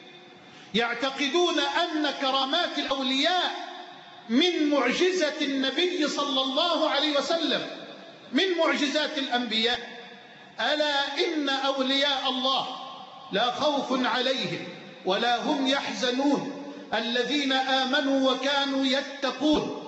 يعتقدون أن كرامات الأولياء من معجزة النبي صلى الله عليه وسلم، من معجزات الأنبياء. ألا إن أولياء الله لا خوف عليهم ولا هم يحزنون الذين آمنوا وكانوا يتقون،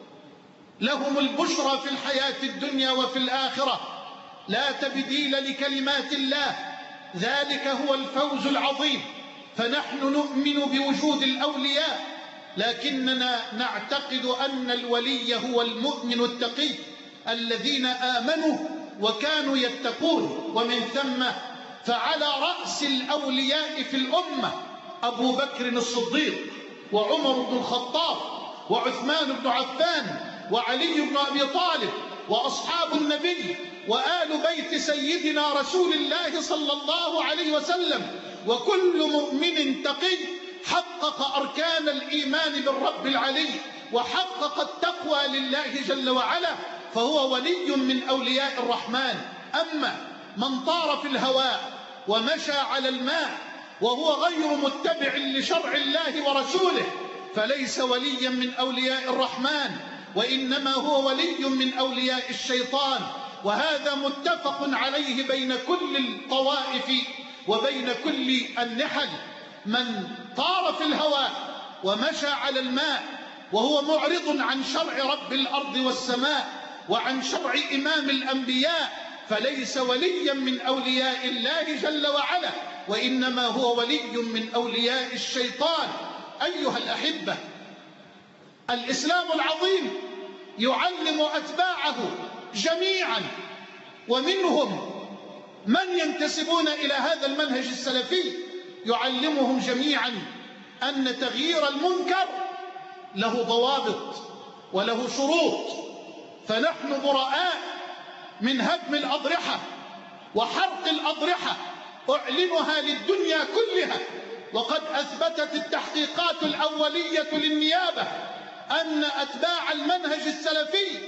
لهم البشرى في الحياة الدنيا وفي الآخرة، لا تبديل لكلمات الله، ذلك هو الفوز العظيم. فنحن نؤمن بوجود الأولياء، لكننا نعتقد أن الولي هو المؤمن التقي الذين آمنوا وكانوا يتقون. ومن ثم فعلى رأس الأولياء في الأمة أبو بكر الصديق وعمر بن الخطاب وعثمان بن عفان وعلي بن أبي طالب وأصحاب النبي وآل بيت سيدنا رسول الله صلى الله عليه وسلم. وكل مؤمن تقي حقق أركان الإيمان بالرب العلي وحقق التقوى لله جل وعلا، فهو ولي من أولياء الرحمن. أما من طار في الهواء ومشى على الماء وهو غير متبع لشرع الله ورسوله فليس وليا من أولياء الرحمن، وإنما هو ولي من أولياء الشيطان. وهذا متفق عليه بين كل الطوائف وبين كل النحل. من طار في الهواء ومشى على الماء وهو معرض عن شرع رب الأرض والسماء وعن شرع إمام الأنبياء فليس وليا من أولياء الله جل وعلا، وإنما هو ولي من أولياء الشيطان. أيها الأحبة، الإسلام العظيم يعلم أتباعه جميعا، ومنهم من ينتسبون إلى هذا المنهج السلفي، يعلمهم جميعا أن تغيير المنكر له ضوابط وله شروط. فنحن براء من هدم الأضرحة وحرق الأضرحة، أعلنها للدنيا كلها. وقد أثبتت التحقيقات الأولية للنيابة أن أتباع المنهج السلفي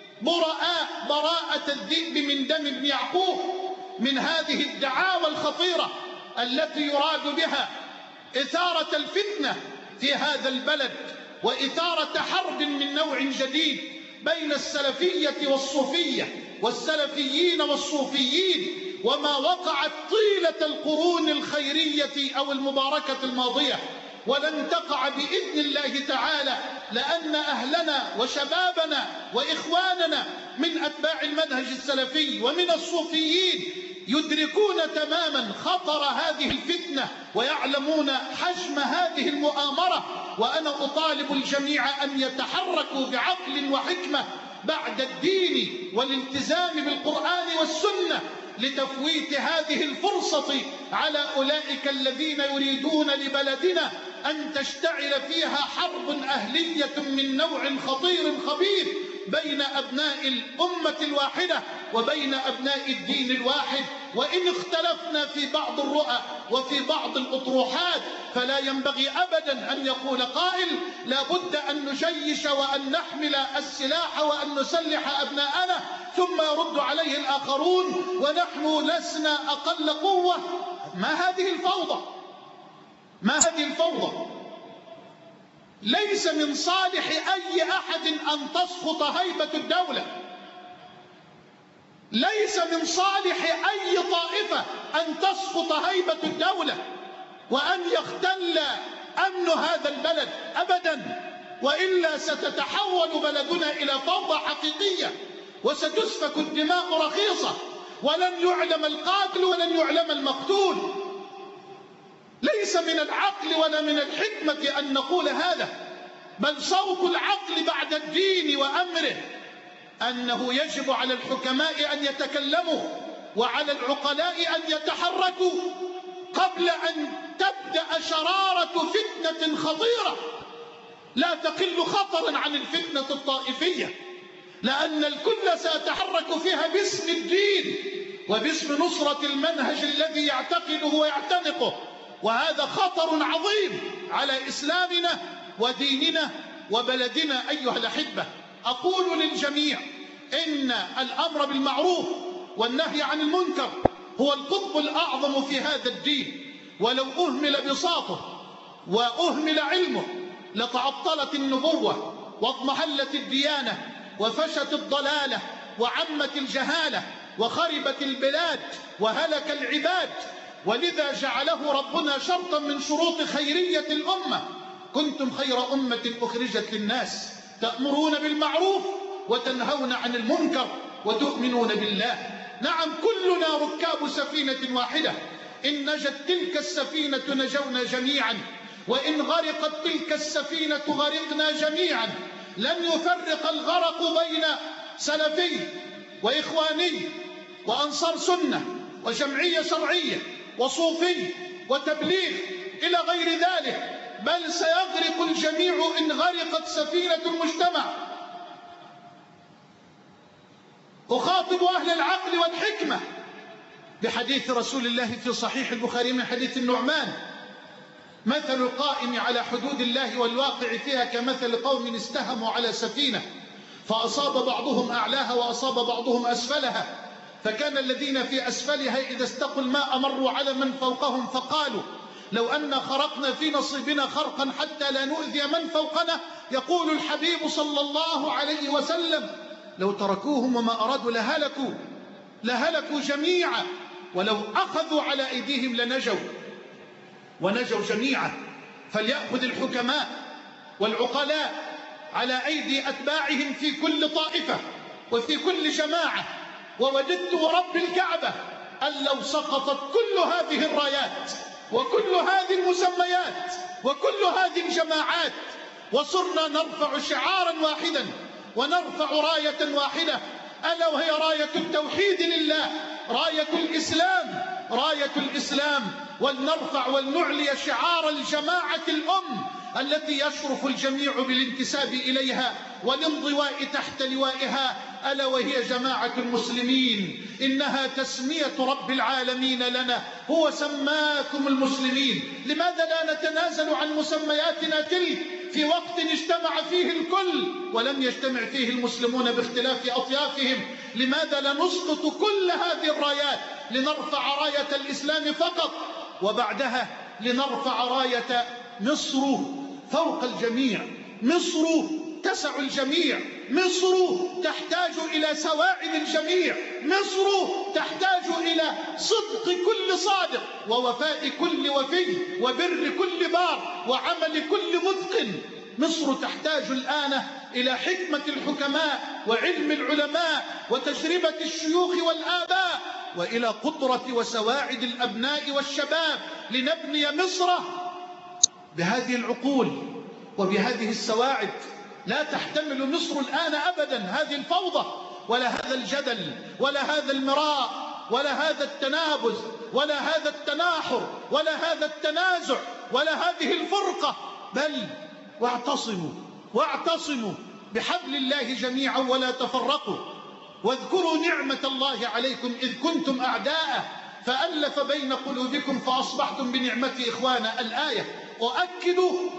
براءة الذئب من دم ابن يعقوب من هذه الدعاوى الخطيرة التي يراد بها إثارة الفتنة في هذا البلد وإثارة حرب من نوع جديد بين السلفية والصوفية والسلفيين والصوفيين، وما وقعت طيلة القرون الخيرية أو المباركة الماضية، ولن تقع بإذن الله تعالى، لأن أهلنا وشبابنا وإخواننا من أتباع المنهج السلفي ومن الصوفيين يدركون تماما خطر هذه الفتنة ويعلمون حجم هذه المؤامرة. وأنا أطالب الجميع أن يتحركوا بعقل وحكمة بعد الدين والالتزام بالقرآن والسنة لتفويت هذه الفرصة على أولئك الذين يريدون لبلدنا أن تشتعل فيها حرب أهلية من نوع خطير خبيث بين أبناء الأمة الواحدة وبين أبناء الدين الواحد. وإن اختلفنا في بعض الرؤى وفي بعض الأطروحات فلا ينبغي أبدا أن يقول قائل لا بد أن نجيش وأن نحمل السلاح وأن نسلح أبناءنا ثم يرد عليه الآخرون ونحن لسنا أقل قوة. ما هذه الفوضى؟ ما هذه الفوضى؟ ليس من صالح أي أحد أن تسقط هيبة الدولة، ليس من صالح أي طائفة أن تسقط هيبة الدولة وأن يختل أمن هذا البلد أبدا، وإلا ستتحول بلدنا إلى فوضى حقيقية وستسفك الدماء رخيصة ولن يعلم القاتل ولن يعلم المقتول. ليس من العقل ولا من الحكمة أن نقول هذا، بل صوت العقل بعد الدين وأمره أنه يجب على الحكماء أن يتكلموا وعلى العقلاء أن يتحركوا قبل أن تبدأ شرارة فتنة خطيرة لا تقل خطرا عن الفتنة الطائفية، لأن الكل سيتحرك فيها باسم الدين وباسم نصرة المنهج الذي يعتقده ويعتنقه، وهذا خطر عظيم على إسلامنا وديننا وبلدنا. أيها الأحبة، أقول للجميع إن الأمر بالمعروف والنهي عن المنكر هو القطب الأعظم في هذا الدين، ولو أهمل بساطه وأهمل علمه لتعطلت النبوة واضمحلت الديانة وفشت الضلالة وعمت الجهالة وخربت البلاد وهلك العباد. ولذا جعله ربنا شرطا من شروط خيرية الأمة: كنتم خير أمة أخرجت للناس تأمرون بالمعروف وتنهون عن المنكر وتؤمنون بالله. نعم، كلنا ركاب سفينة واحدة، إن نجت تلك السفينة نجونا جميعا، وإن غرقت تلك السفينة غرقنا جميعا. لن يفرق الغرق بين سلفي وإخواني وأنصار سنة وجمعية شرعية وصوفي وتبليغ إلى غير ذلك، بل سيغرق الجميع إن غرقت سفينة المجتمع. أخاطب أهل العقل والحكمة بحديث رسول الله في صحيح البخاري من حديث النعمان: مثل القائم على حدود الله والواقع فيها كمثل قوم استهموا على سفينة فأصاب بعضهم أعلاها وأصاب بعضهم أسفلها، فكان الذين في أسفلها إذا استقوا الماء مروا على من فوقهم فقالوا لو أن خرقنا في نصيبنا خرقا حتى لا نؤذي من فوقنا. يقول الحبيب صلى الله عليه وسلم: لو تركوهم وما أرادوا لهلكوا جميعا، ولو أخذوا على أيديهم ونجوا جميعا. فليأخذ الحكماء والعقلاء على أيدي أتباعهم في كل طائفة وفي كل جماعة. ووددت ورب الكعبة أن لو سقطت كل هذه الرايات وكل هذه المسميات وكل هذه الجماعات وصرنا نرفع شعارا واحدا ونرفع راية واحدة، ألا وهي راية التوحيد لله، راية الإسلام، ولنرفع ولنعلي شعار الجماعة الأم التي يشرف الجميع بالانتساب إليها والانضواء تحت لوائها، ألا وهي جماعة المسلمين. إنها تسمية رب العالمين لنا، هو سماكم المسلمين. لماذا لا نتنازل عن مسمياتنا تلك في وقت اجتمع فيه الكل ولم يجتمع فيه المسلمون باختلاف أطيافهم؟ لماذا لا نسقط كل هذه الرايات لنرفع راية الإسلام فقط، وبعدها لنرفع راية مصر فوق الجميع؟ مصر تسع الجميع، مصر تحتاج إلى سواعد الجميع، مصر تحتاج إلى صدق كل صادق ووفاء كل وفي وبر كل بار وعمل كل متقن. مصر تحتاج الآن إلى حكمة الحكماء وعلم العلماء وتجربة الشيوخ والآباء وإلى قدرة وسواعد الأبناء والشباب لنبني مصر بهذه العقول وبهذه السواعد. لا تحتمل مصر الآن أبدا هذه الفوضى ولا هذا الجدل ولا هذا المراء ولا هذا التنابز ولا هذا التناحر ولا هذا التنازع ولا هذه الفرقة، بل واعتصموا بحبل الله جميعا ولا تفرقوا. واذكروا نعمة الله عليكم إذ كنتم أعداء فألف بين قلوبكم فأصبحتم بنعمته إخوانا. الآية أؤكد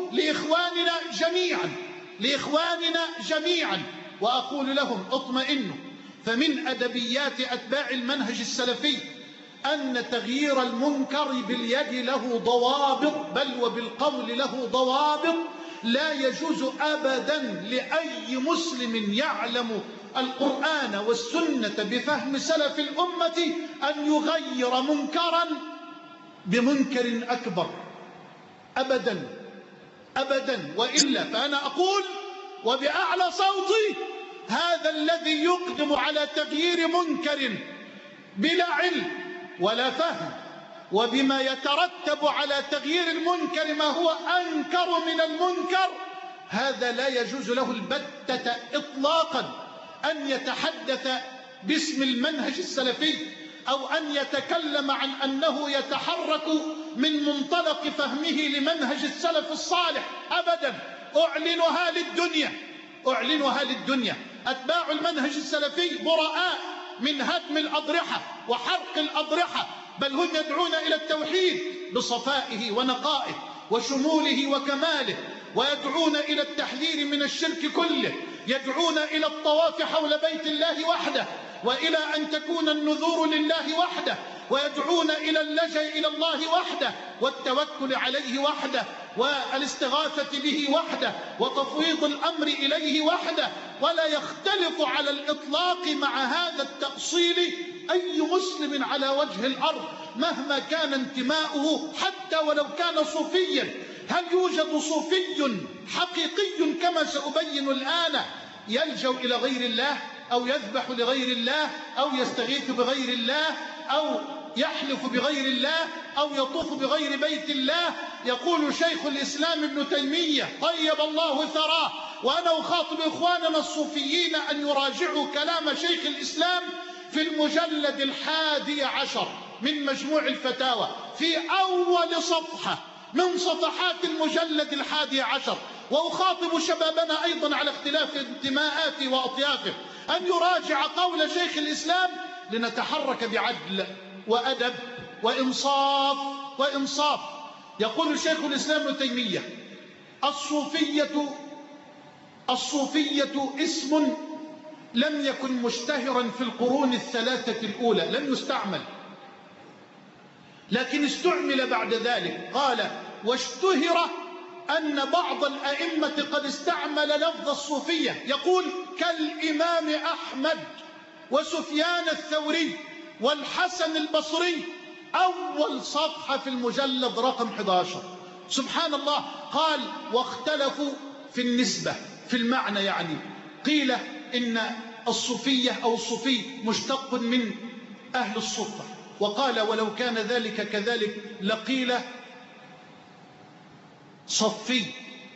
لإخواننا جميعا وأقول لهم اطمئنوا. فمن أدبيات أتباع المنهج السلفي أن تغيير المنكر باليد له ضوابط، بل وبالقول له ضوابط. لا يجوز أبدا لأي مسلم يعلم القرآن والسنة بفهم سلف الأمة أن يغير منكرا بمنكر أكبر أبدا أبدا. وإلا فأنا أقول وبأعلى صوتي: هذا الذي يقدم على تغيير منكر بلا علم ولا فهم، وبما يترتب على تغيير المنكر ما هو أنكر من المنكر، هذا لا يجوز له البتة إطلاقا أن يتحدث باسم المنهج السلفي أو أن يتكلم عن أنه يتحرك من منطلق فهمه لمنهج السلف الصالح أبدا. أعلنها للدنيا. أتباع المنهج السلفي براء من هدم الأضرحة وحرق الأضرحة، بل هم يدعون إلى التوحيد بصفائه ونقائه وشموله وكماله، ويدعون إلى التحذير من الشرك كله، يدعون إلى الطواف حول بيت الله وحده، وإلى أن تكون النذور لله وحده، ويدعون إلى اللجأ إلى الله وحده والتوكل عليه وحده والاستغاثة به وحده وتفويض الأمر إليه وحده. ولا يختلف على الإطلاق مع هذا التأصيل أي مسلم على وجه الأرض مهما كان انتماؤه، حتى ولو كان صوفيا. هل يوجد صوفي حقيقي كما سأبين الآن يلجأ إلى غير الله أو يذبح لغير الله أو يستغيث بغير الله أو يحلف بغير الله أو يطوف بغير بيت الله؟ يقول شيخ الإسلام ابن تيمية طيب الله ثراه، وأنا أخاطب إخواننا الصوفيين أن يراجعوا كلام شيخ الإسلام في المجلد 11 من مجموع الفتاوى، في أول صفحة من صفحات المجلد 11. وأخاطب شبابنا أيضا على اختلاف انتماءات وأطيافه أن يراجع قول شيخ الإسلام لنتحرك بعدل وأدب وإنصاف. يقول شيخ الإسلام ابن تيمية: الصوفية اسم لم يكن مشتهرا في القرون الثلاثة الأولى، لم يستعمل، لكن استعمل بعد ذلك. قال: واشتهر أن بعض الأئمة قد استعمل لفظ الصوفية، يقول كالإمام أحمد وسفيان الثوري والحسن البصري. أول صفحة في المجلد رقم 11. سبحان الله. قال: واختلفوا في النسبة في المعنى، يعني قيل إن الصوفية أو الصوفي مشتق من أهل الصفة، وقال ولو كان ذلك كذلك لقيل صفي،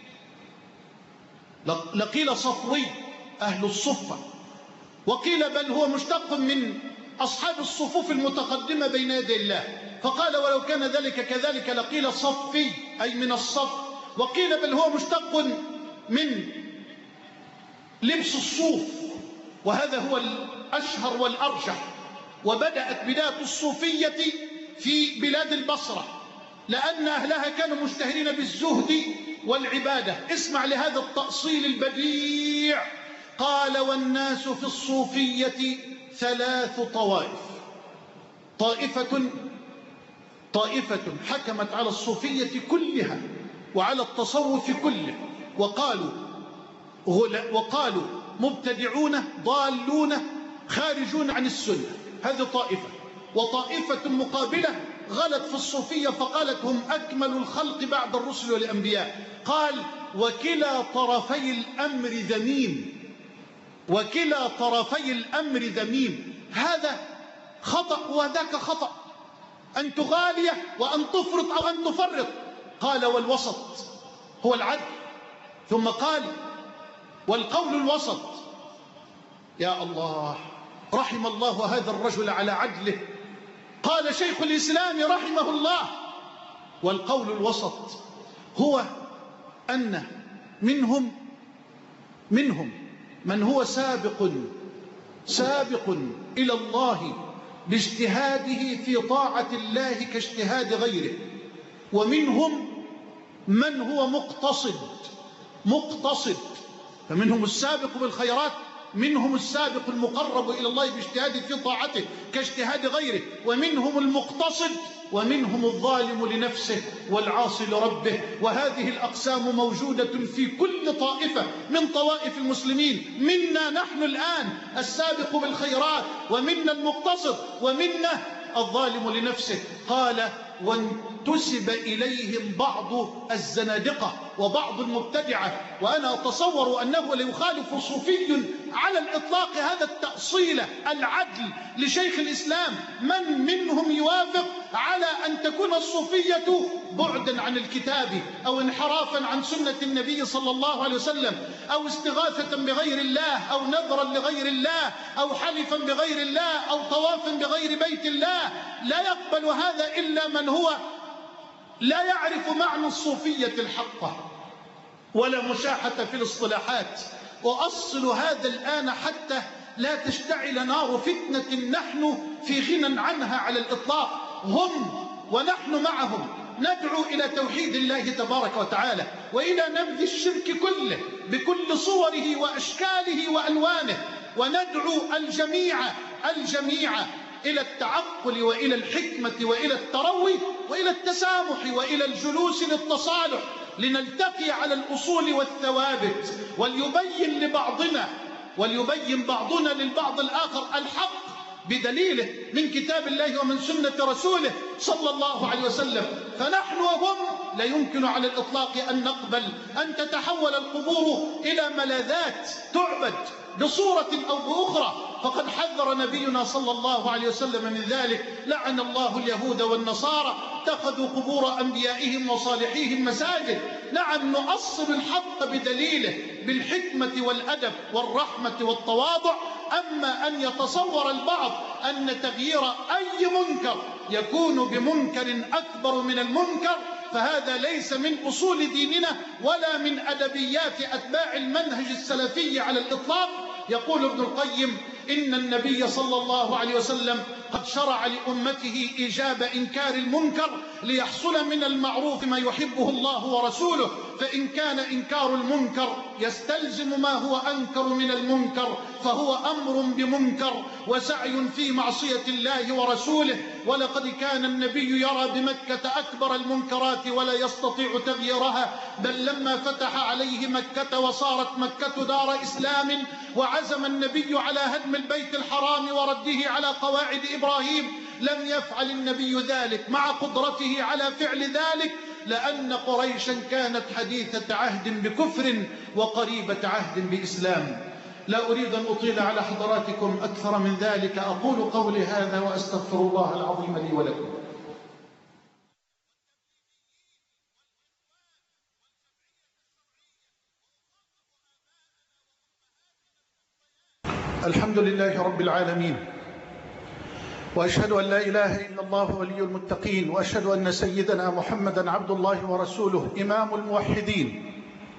لقيل صفوي أهل الصفة، وقيل بل هو مشتق من أصحاب الصفوف المتقدمة بين يدي الله، فقال ولو كان ذلك كذلك لقيل صفي أي من الصف، وقيل بل هو مشتق من لبس الصوف، وهذا هو الأشهر والأرجح. وبدأت بداية الصوفية في بلاد البصرة، لأن أهلها كانوا مشتهرين بالزهد والعبادة. اسمع لهذا التأصيل البديع. قال: والناس في الصوفية 3 طوائف. طائفة حكمت على الصوفية كلها وعلى التصوف كله، وقالوا مبتدعون ضالون خارجون عن السنة، هذه طائفة. وطائفة مقابلة غلت في الصوفية فقالت هم أكمل الخلق بعد الرسل والأنبياء. قال: وكلا طرفي الأمر ذميم، وكلا طرفي الأمر ذميم. هذا خطأ وذاك خطأ، أن تغالي وأن تفرط أو أن تفرط. قال: والوسط هو العدل. ثم قال: والقول الوسط. يا الله، رحم الله هذا الرجل على عدله قال شيخ الإسلام رحمه الله: والقول الوسط هو أن منهم من هو سابق إلى الله باجتهاده في طاعة الله كاجتهاد غيره، ومنهم من هو مقتصد، فمنهم السابق بالخيرات، منهم السابق المقرب إلى الله باجتهاده في طاعته كاجتهاد غيره، ومنهم المقتصد، ومنهم الظالم لنفسه والعاصي لربه. وهذه الأقسام موجودة في كل طائفة من طوائف المسلمين. منا نحن الآن السابق بالخيرات، ومنا المقتصد، ومنا الظالم لنفسه. قال: وانتسب إليهم بعض الزنادقة وبعض المبتدعة، وأنا أتصور أنه ليخالف صوفي على الإطلاق هذا التأصيل العدل لشيخ الإسلام من منهم يوافق على أن تكون الصوفية بعدا عن الكتاب أو انحرافا عن سنة النبي صلى الله عليه وسلم، أو استغاثة بغير الله، أو نذرا لغير الله، أو حلفا بغير الله، أو طوافا بغير بيت الله. لا يقبل هذا إلا من هو لا يعرف معنى الصوفية الحقة ولا مشاحة في الاصطلاحات. وأصل هذا الآن حتى لا تشتعل نار فتنة نحن في غنى عنها على الإطلاق. هم ونحن معهم ندعو إلى توحيد الله تبارك وتعالى، وإلى نبذ الشرك كله بكل صوره وأشكاله وألوانه، وندعو الجميع إلى التعقل وإلى الحكمة وإلى التروي وإلى التسامح وإلى الجلوس للتصالح، لنلتقي على الأصول والثوابت، وليبين بعضنا للبعض الآخر الحق بدليله من كتاب الله ومن سنة رسوله صلى الله عليه وسلم. فنحن وهم لا يمكن على الإطلاق أن نقبل أن تتحول القبور إلى ملاذات تعبد بصورة أو بأخرى، فقد حذر نبينا صلى الله عليه وسلم من ذلك: لعن الله اليهود والنصارى اتخذوا قبور أنبيائهم وصالحيهم مساجد. نعم، نؤصل الحق بدليله بالحكمة والأدب والرحمة والتواضع. أما أن يتصور البعض أن تغيير أي منكر يكون بمنكر أكبر من المنكر، فهذا ليس من أصول ديننا ولا من أدبيات أتباع المنهج السلفي على الإطلاق. يقول ابن القيم: إن النبي صلى الله عليه وسلم قد شرع لأمته إيجاب إنكار المنكر ليحصل من المعروف ما يحبه الله ورسوله، فإن كان إنكار المنكر يستلزم ما هو أنكر من المنكر فهو أمر بمنكر وسعي في معصية الله ورسوله. ولقد كان النبي يرى بمكة أكبر المنكرات ولا يستطيع تغييرها، بل لما فتح عليه مكة وصارت مكة دار إسلام وعزم النبي على هدم البيت الحرام ورده على قواعد إبراهيم، لم يفعل النبي ذلك مع قدرته على فعل ذلك، لأن قريشا كانت حديثة عهد بكفر وقريبة عهد بإسلام. لا أريد أن أطيل على حضراتكم أكثر من ذلك، أقول قولي هذا وأستغفر الله العظيم لي ولكم. الحمد لله رب العالمين، وأشهد أن لا إله إلا الله ولي المتقين، وأشهد أن سيدنا محمدا عبد الله ورسوله إمام الموحدين.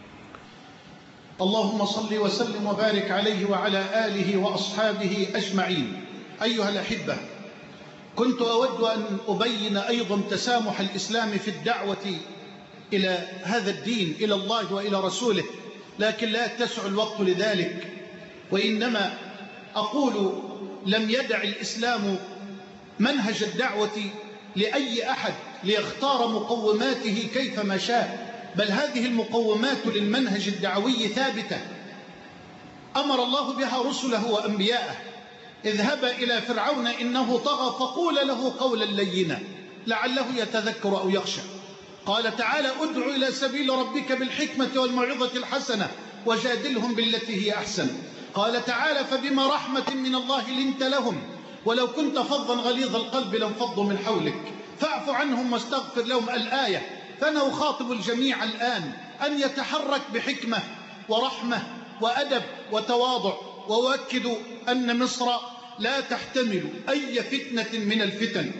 اللهم صل وسلم وبارك عليه وعلى آله وأصحابه أجمعين. أيها الأحبة، كنت أود أن أبين أيضا تسامح الإسلام في الدعوة إلى هذا الدين، إلى الله وإلى رسوله، لكن لا يتسع الوقت لذلك، وإنما أقول: لم يدع الإسلام منهج الدعوة لأي أحد ليختار مقوماته كيفما شاء، بل هذه المقومات للمنهج الدعوي ثابتة أمر الله بها رسله وأنبياءه. اذهبا إلى فرعون إنه طغى فقول له قولا لينا لعله يتذكر أو يخشى. قال تعالى: ادع إلى سبيل ربك بالحكمة والموعظة الحسنة وجادلهم بالتي هي أحسن. قال تعالى: فبما رحمة من الله لنت لهم ولو كنت فظا غليظ القلب لانفضوا من حولك فاعف عنهم واستغفر لهم. الآية. فأنا أخاطب الجميع الآن أن يتحرك بحكمة ورحمة وأدب وتواضع، وأؤكد أن مصر لا تحتمل أي فتنة من الفتن،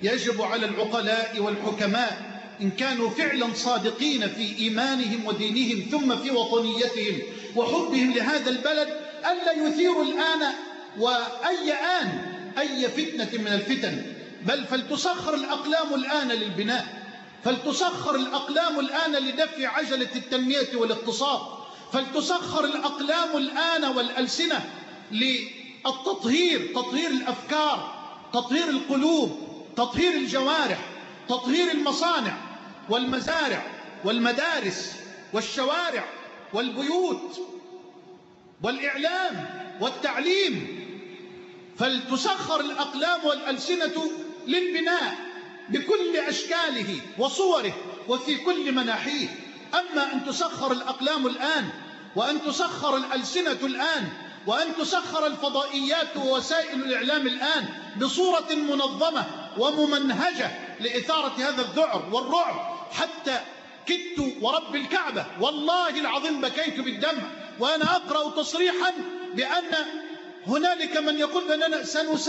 يجب على العقلاء والحكماء إن كانوا فعلا صادقين في إيمانهم ودينهم ثم في وطنيتهم وحبهم لهذا البلد ألا يثيروا الآن وأي آن أي فتنة من الفتن، بل فلتسخر الأقلام الآن للبناء، فلتسخر الأقلام الآن لدفع عجلة التنمية والاقتصاد، فلتسخر الأقلام الآن والألسنة للتطهير، تطهير الأفكار، تطهير القلوب، تطهير الجوارح، تطهير المصانع والمزارع والمدارس والشوارع والبيوت والإعلام والتعليم. فلتسخر الأقلام والألسنة للبناء بكل أشكاله وصوره وفي كل مناحيه. أما أن تسخر الأقلام الآن وأن تسخر الألسنة الآن وأن تسخر الفضائيات ووسائل الإعلام الآن بصورة منظمة وممنهجة لإثارة هذا الذعر والرعب، حتى كدت ورب الكعبة والله العظيم بكيت بالدمع وأنا أقرأ تصريحا بأن هنالك من يقول أننا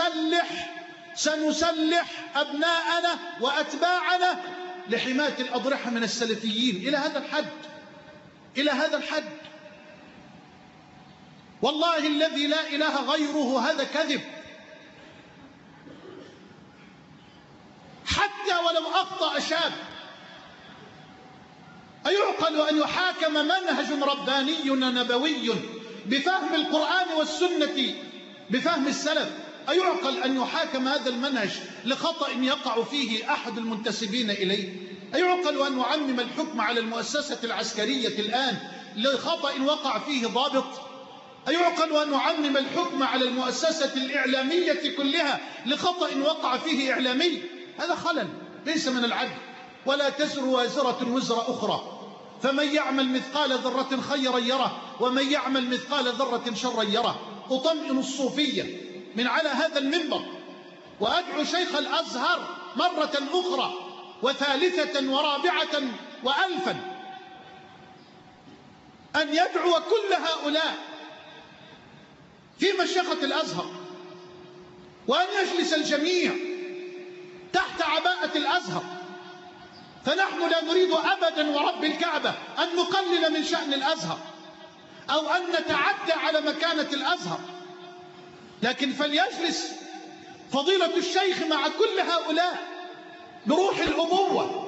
سنسلح أبناءنا وأتباعنا لحماية الأضرحة من السلفيين. إلى هذا الحد، إلى هذا الحد. والله الذي لا إله غيره هذا كذب. حتى ولو أخطأ شاب أيعقل أن يحاكم منهج رباني نبوي بفهم القرآن والسنة بفهم السلف؟ أيعقل أن يحاكم هذا المنهج لخطأ يقع فيه أحد المنتسبين إليه؟ أيعقل أن نعمم الحكم على المؤسسة العسكرية الآن لخطأ وقع فيه ضابط؟ أيعقل أن نعمم الحكم على المؤسسة الإعلامية كلها لخطأ وقع فيه إعلامي؟ هذا خلل ليس من العدل. ولا تزر وازرة وزر أخرى، فمن يعمل مثقال ذرة خيرا يره ومن يعمل مثقال ذرة شرا يره. أطمئن الصوفية من على هذا المنبر وأدعو شيخ الأزهر مرة أخرى وثالثة ورابعة وألفا أن يدعو كل هؤلاء في مشيخة الأزهر، وأن يجلس الجميع تحت عباءة الأزهر. فنحن لا نريد أبدا ورب الكعبة أن نقلل من شأن الأزهر أو أن نتعدى على مكانة الأزهر، لكن فليجلس فضيلة الشيخ مع كل هؤلاء بروح الأبوة.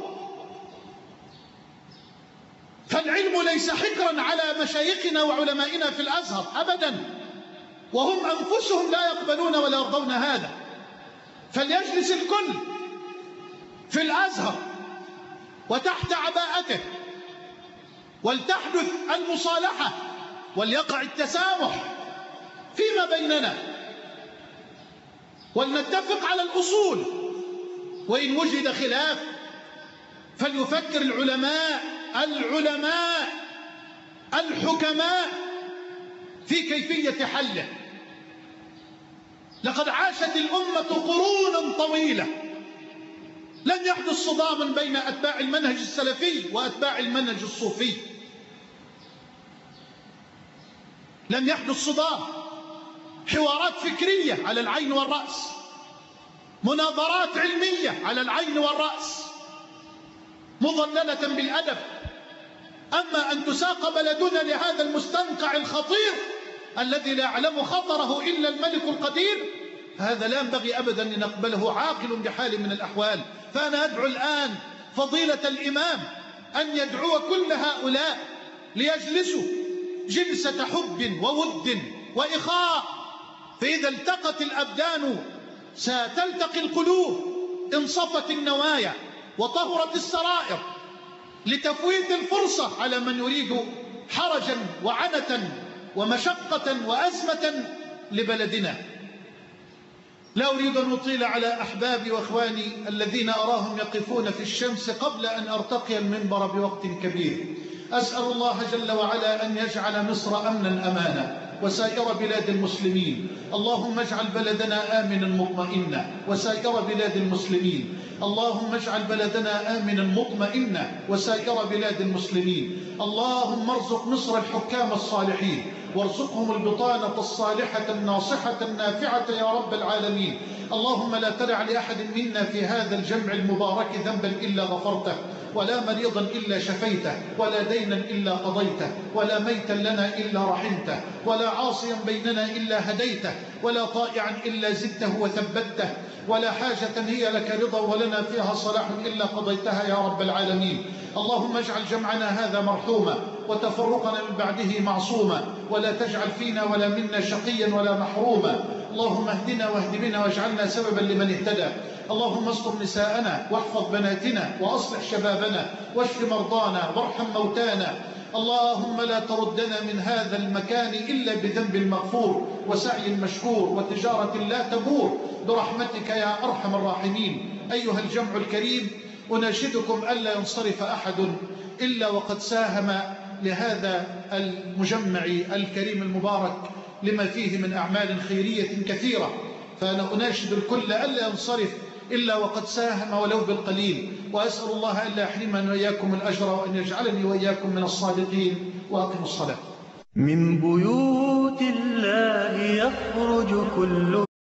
فالعلم ليس حكرا على مشايخنا وعلمائنا في الأزهر أبدا، وهم أنفسهم لا يقبلون ولا يرضون هذا. فليجلس الكل في الأزهر وتحت عباءته، ولتحدث المصالحة وليقع التسامح فيما بيننا، ولنتفق على الأصول. وإن وجد خلاف فليفكر العلماء الحكماء في كيفية حله. لقد عاشت الأمة قرونا طويلة لم يحدث صدام بين أتباع المنهج السلفي وأتباع المنهج الصوفي، لم يحدث صدام. حوارات فكرية على العين والرأس، مناظرات علمية على العين والرأس مظللة بالأدب. أما أن تساق بلدنا لهذا المستنقع الخطير الذي لا يعلم خطره إلا الملك القدير، هذا لا ينبغي أبدا أن نقبله عاقل بحال من الأحوال. فأنا أدعو الآن فضيلة الإمام أن يدعو كل هؤلاء ليجلسوا جلسة حب وود وإخاء، فإذا التقت الأبدان ستلتقي القلوب، انصفت النوايا وطهرت السرائر، لتفويت الفرصة على من يريد حرجا وعنة ومشقة وأزمة لبلدنا. لا أريد أن أطيل على أحبابي وأخواني الذين أراهم يقفون في الشمس قبل أن أرتقي المنبر بوقت كبير. أسأل الله جل وعلا أن يجعل مصر أمنا أمانا وسائر بلاد المسلمين. اللهم اجعل بلدنا آمنا مطمئنا وسائر بلاد المسلمين. اللهم اجعل بلدنا آمنا مطمئنا وسائر بلاد المسلمين. اللهم ارزق مصر الحكام الصالحين وارزقهم البطانة الصالحة الناصحة النافعة يا رب العالمين. اللهم لا تدع لأحد منا في هذا الجمع المبارك ذنبا إلا غفرته، ولا مريضا إلا شفيته، ولا دينا إلا قضيته، ولا ميتا لنا إلا رحمته، ولا عاصيا بيننا إلا هديته، ولا طائعا إلا زدته وثبته، ولا حاجة هي لك رضا ولنا فيها صلاح إلا قضيتها يا رب العالمين. اللهم اجعل جمعنا هذا مرحوما وتفرقنا من بعده معصوما، ولا تجعل فينا ولا منا شقيا ولا محروما. اللهم اهدنا واهد بنا واجعلنا سببا لمن اهتدى. اللهم استر نساءنا واحفظ بناتنا وأصلح شبابنا واشف مرضانا وارحم موتانا. اللهم لا تردنا من هذا المكان إلا بذنب مغفور وسعي مشكور وتجارة لا تبور برحمتك يا أرحم الراحمين. أيها الجمع الكريم، أناشدكم ألا ينصرف أحد إلا وقد ساهم لهذا المجمع الكريم المبارك لما فيه من أعمال خيرية كثيرة، فأنا أناشد الكل ألا ينصرف إلا وقد ساهم ولو بالقليل، وأسأل الله ألا يحرمني وإياكم الأجر وأن يجعلني وإياكم من الصادقين. وأقم الصلاة. من بيوت الله يخرج كل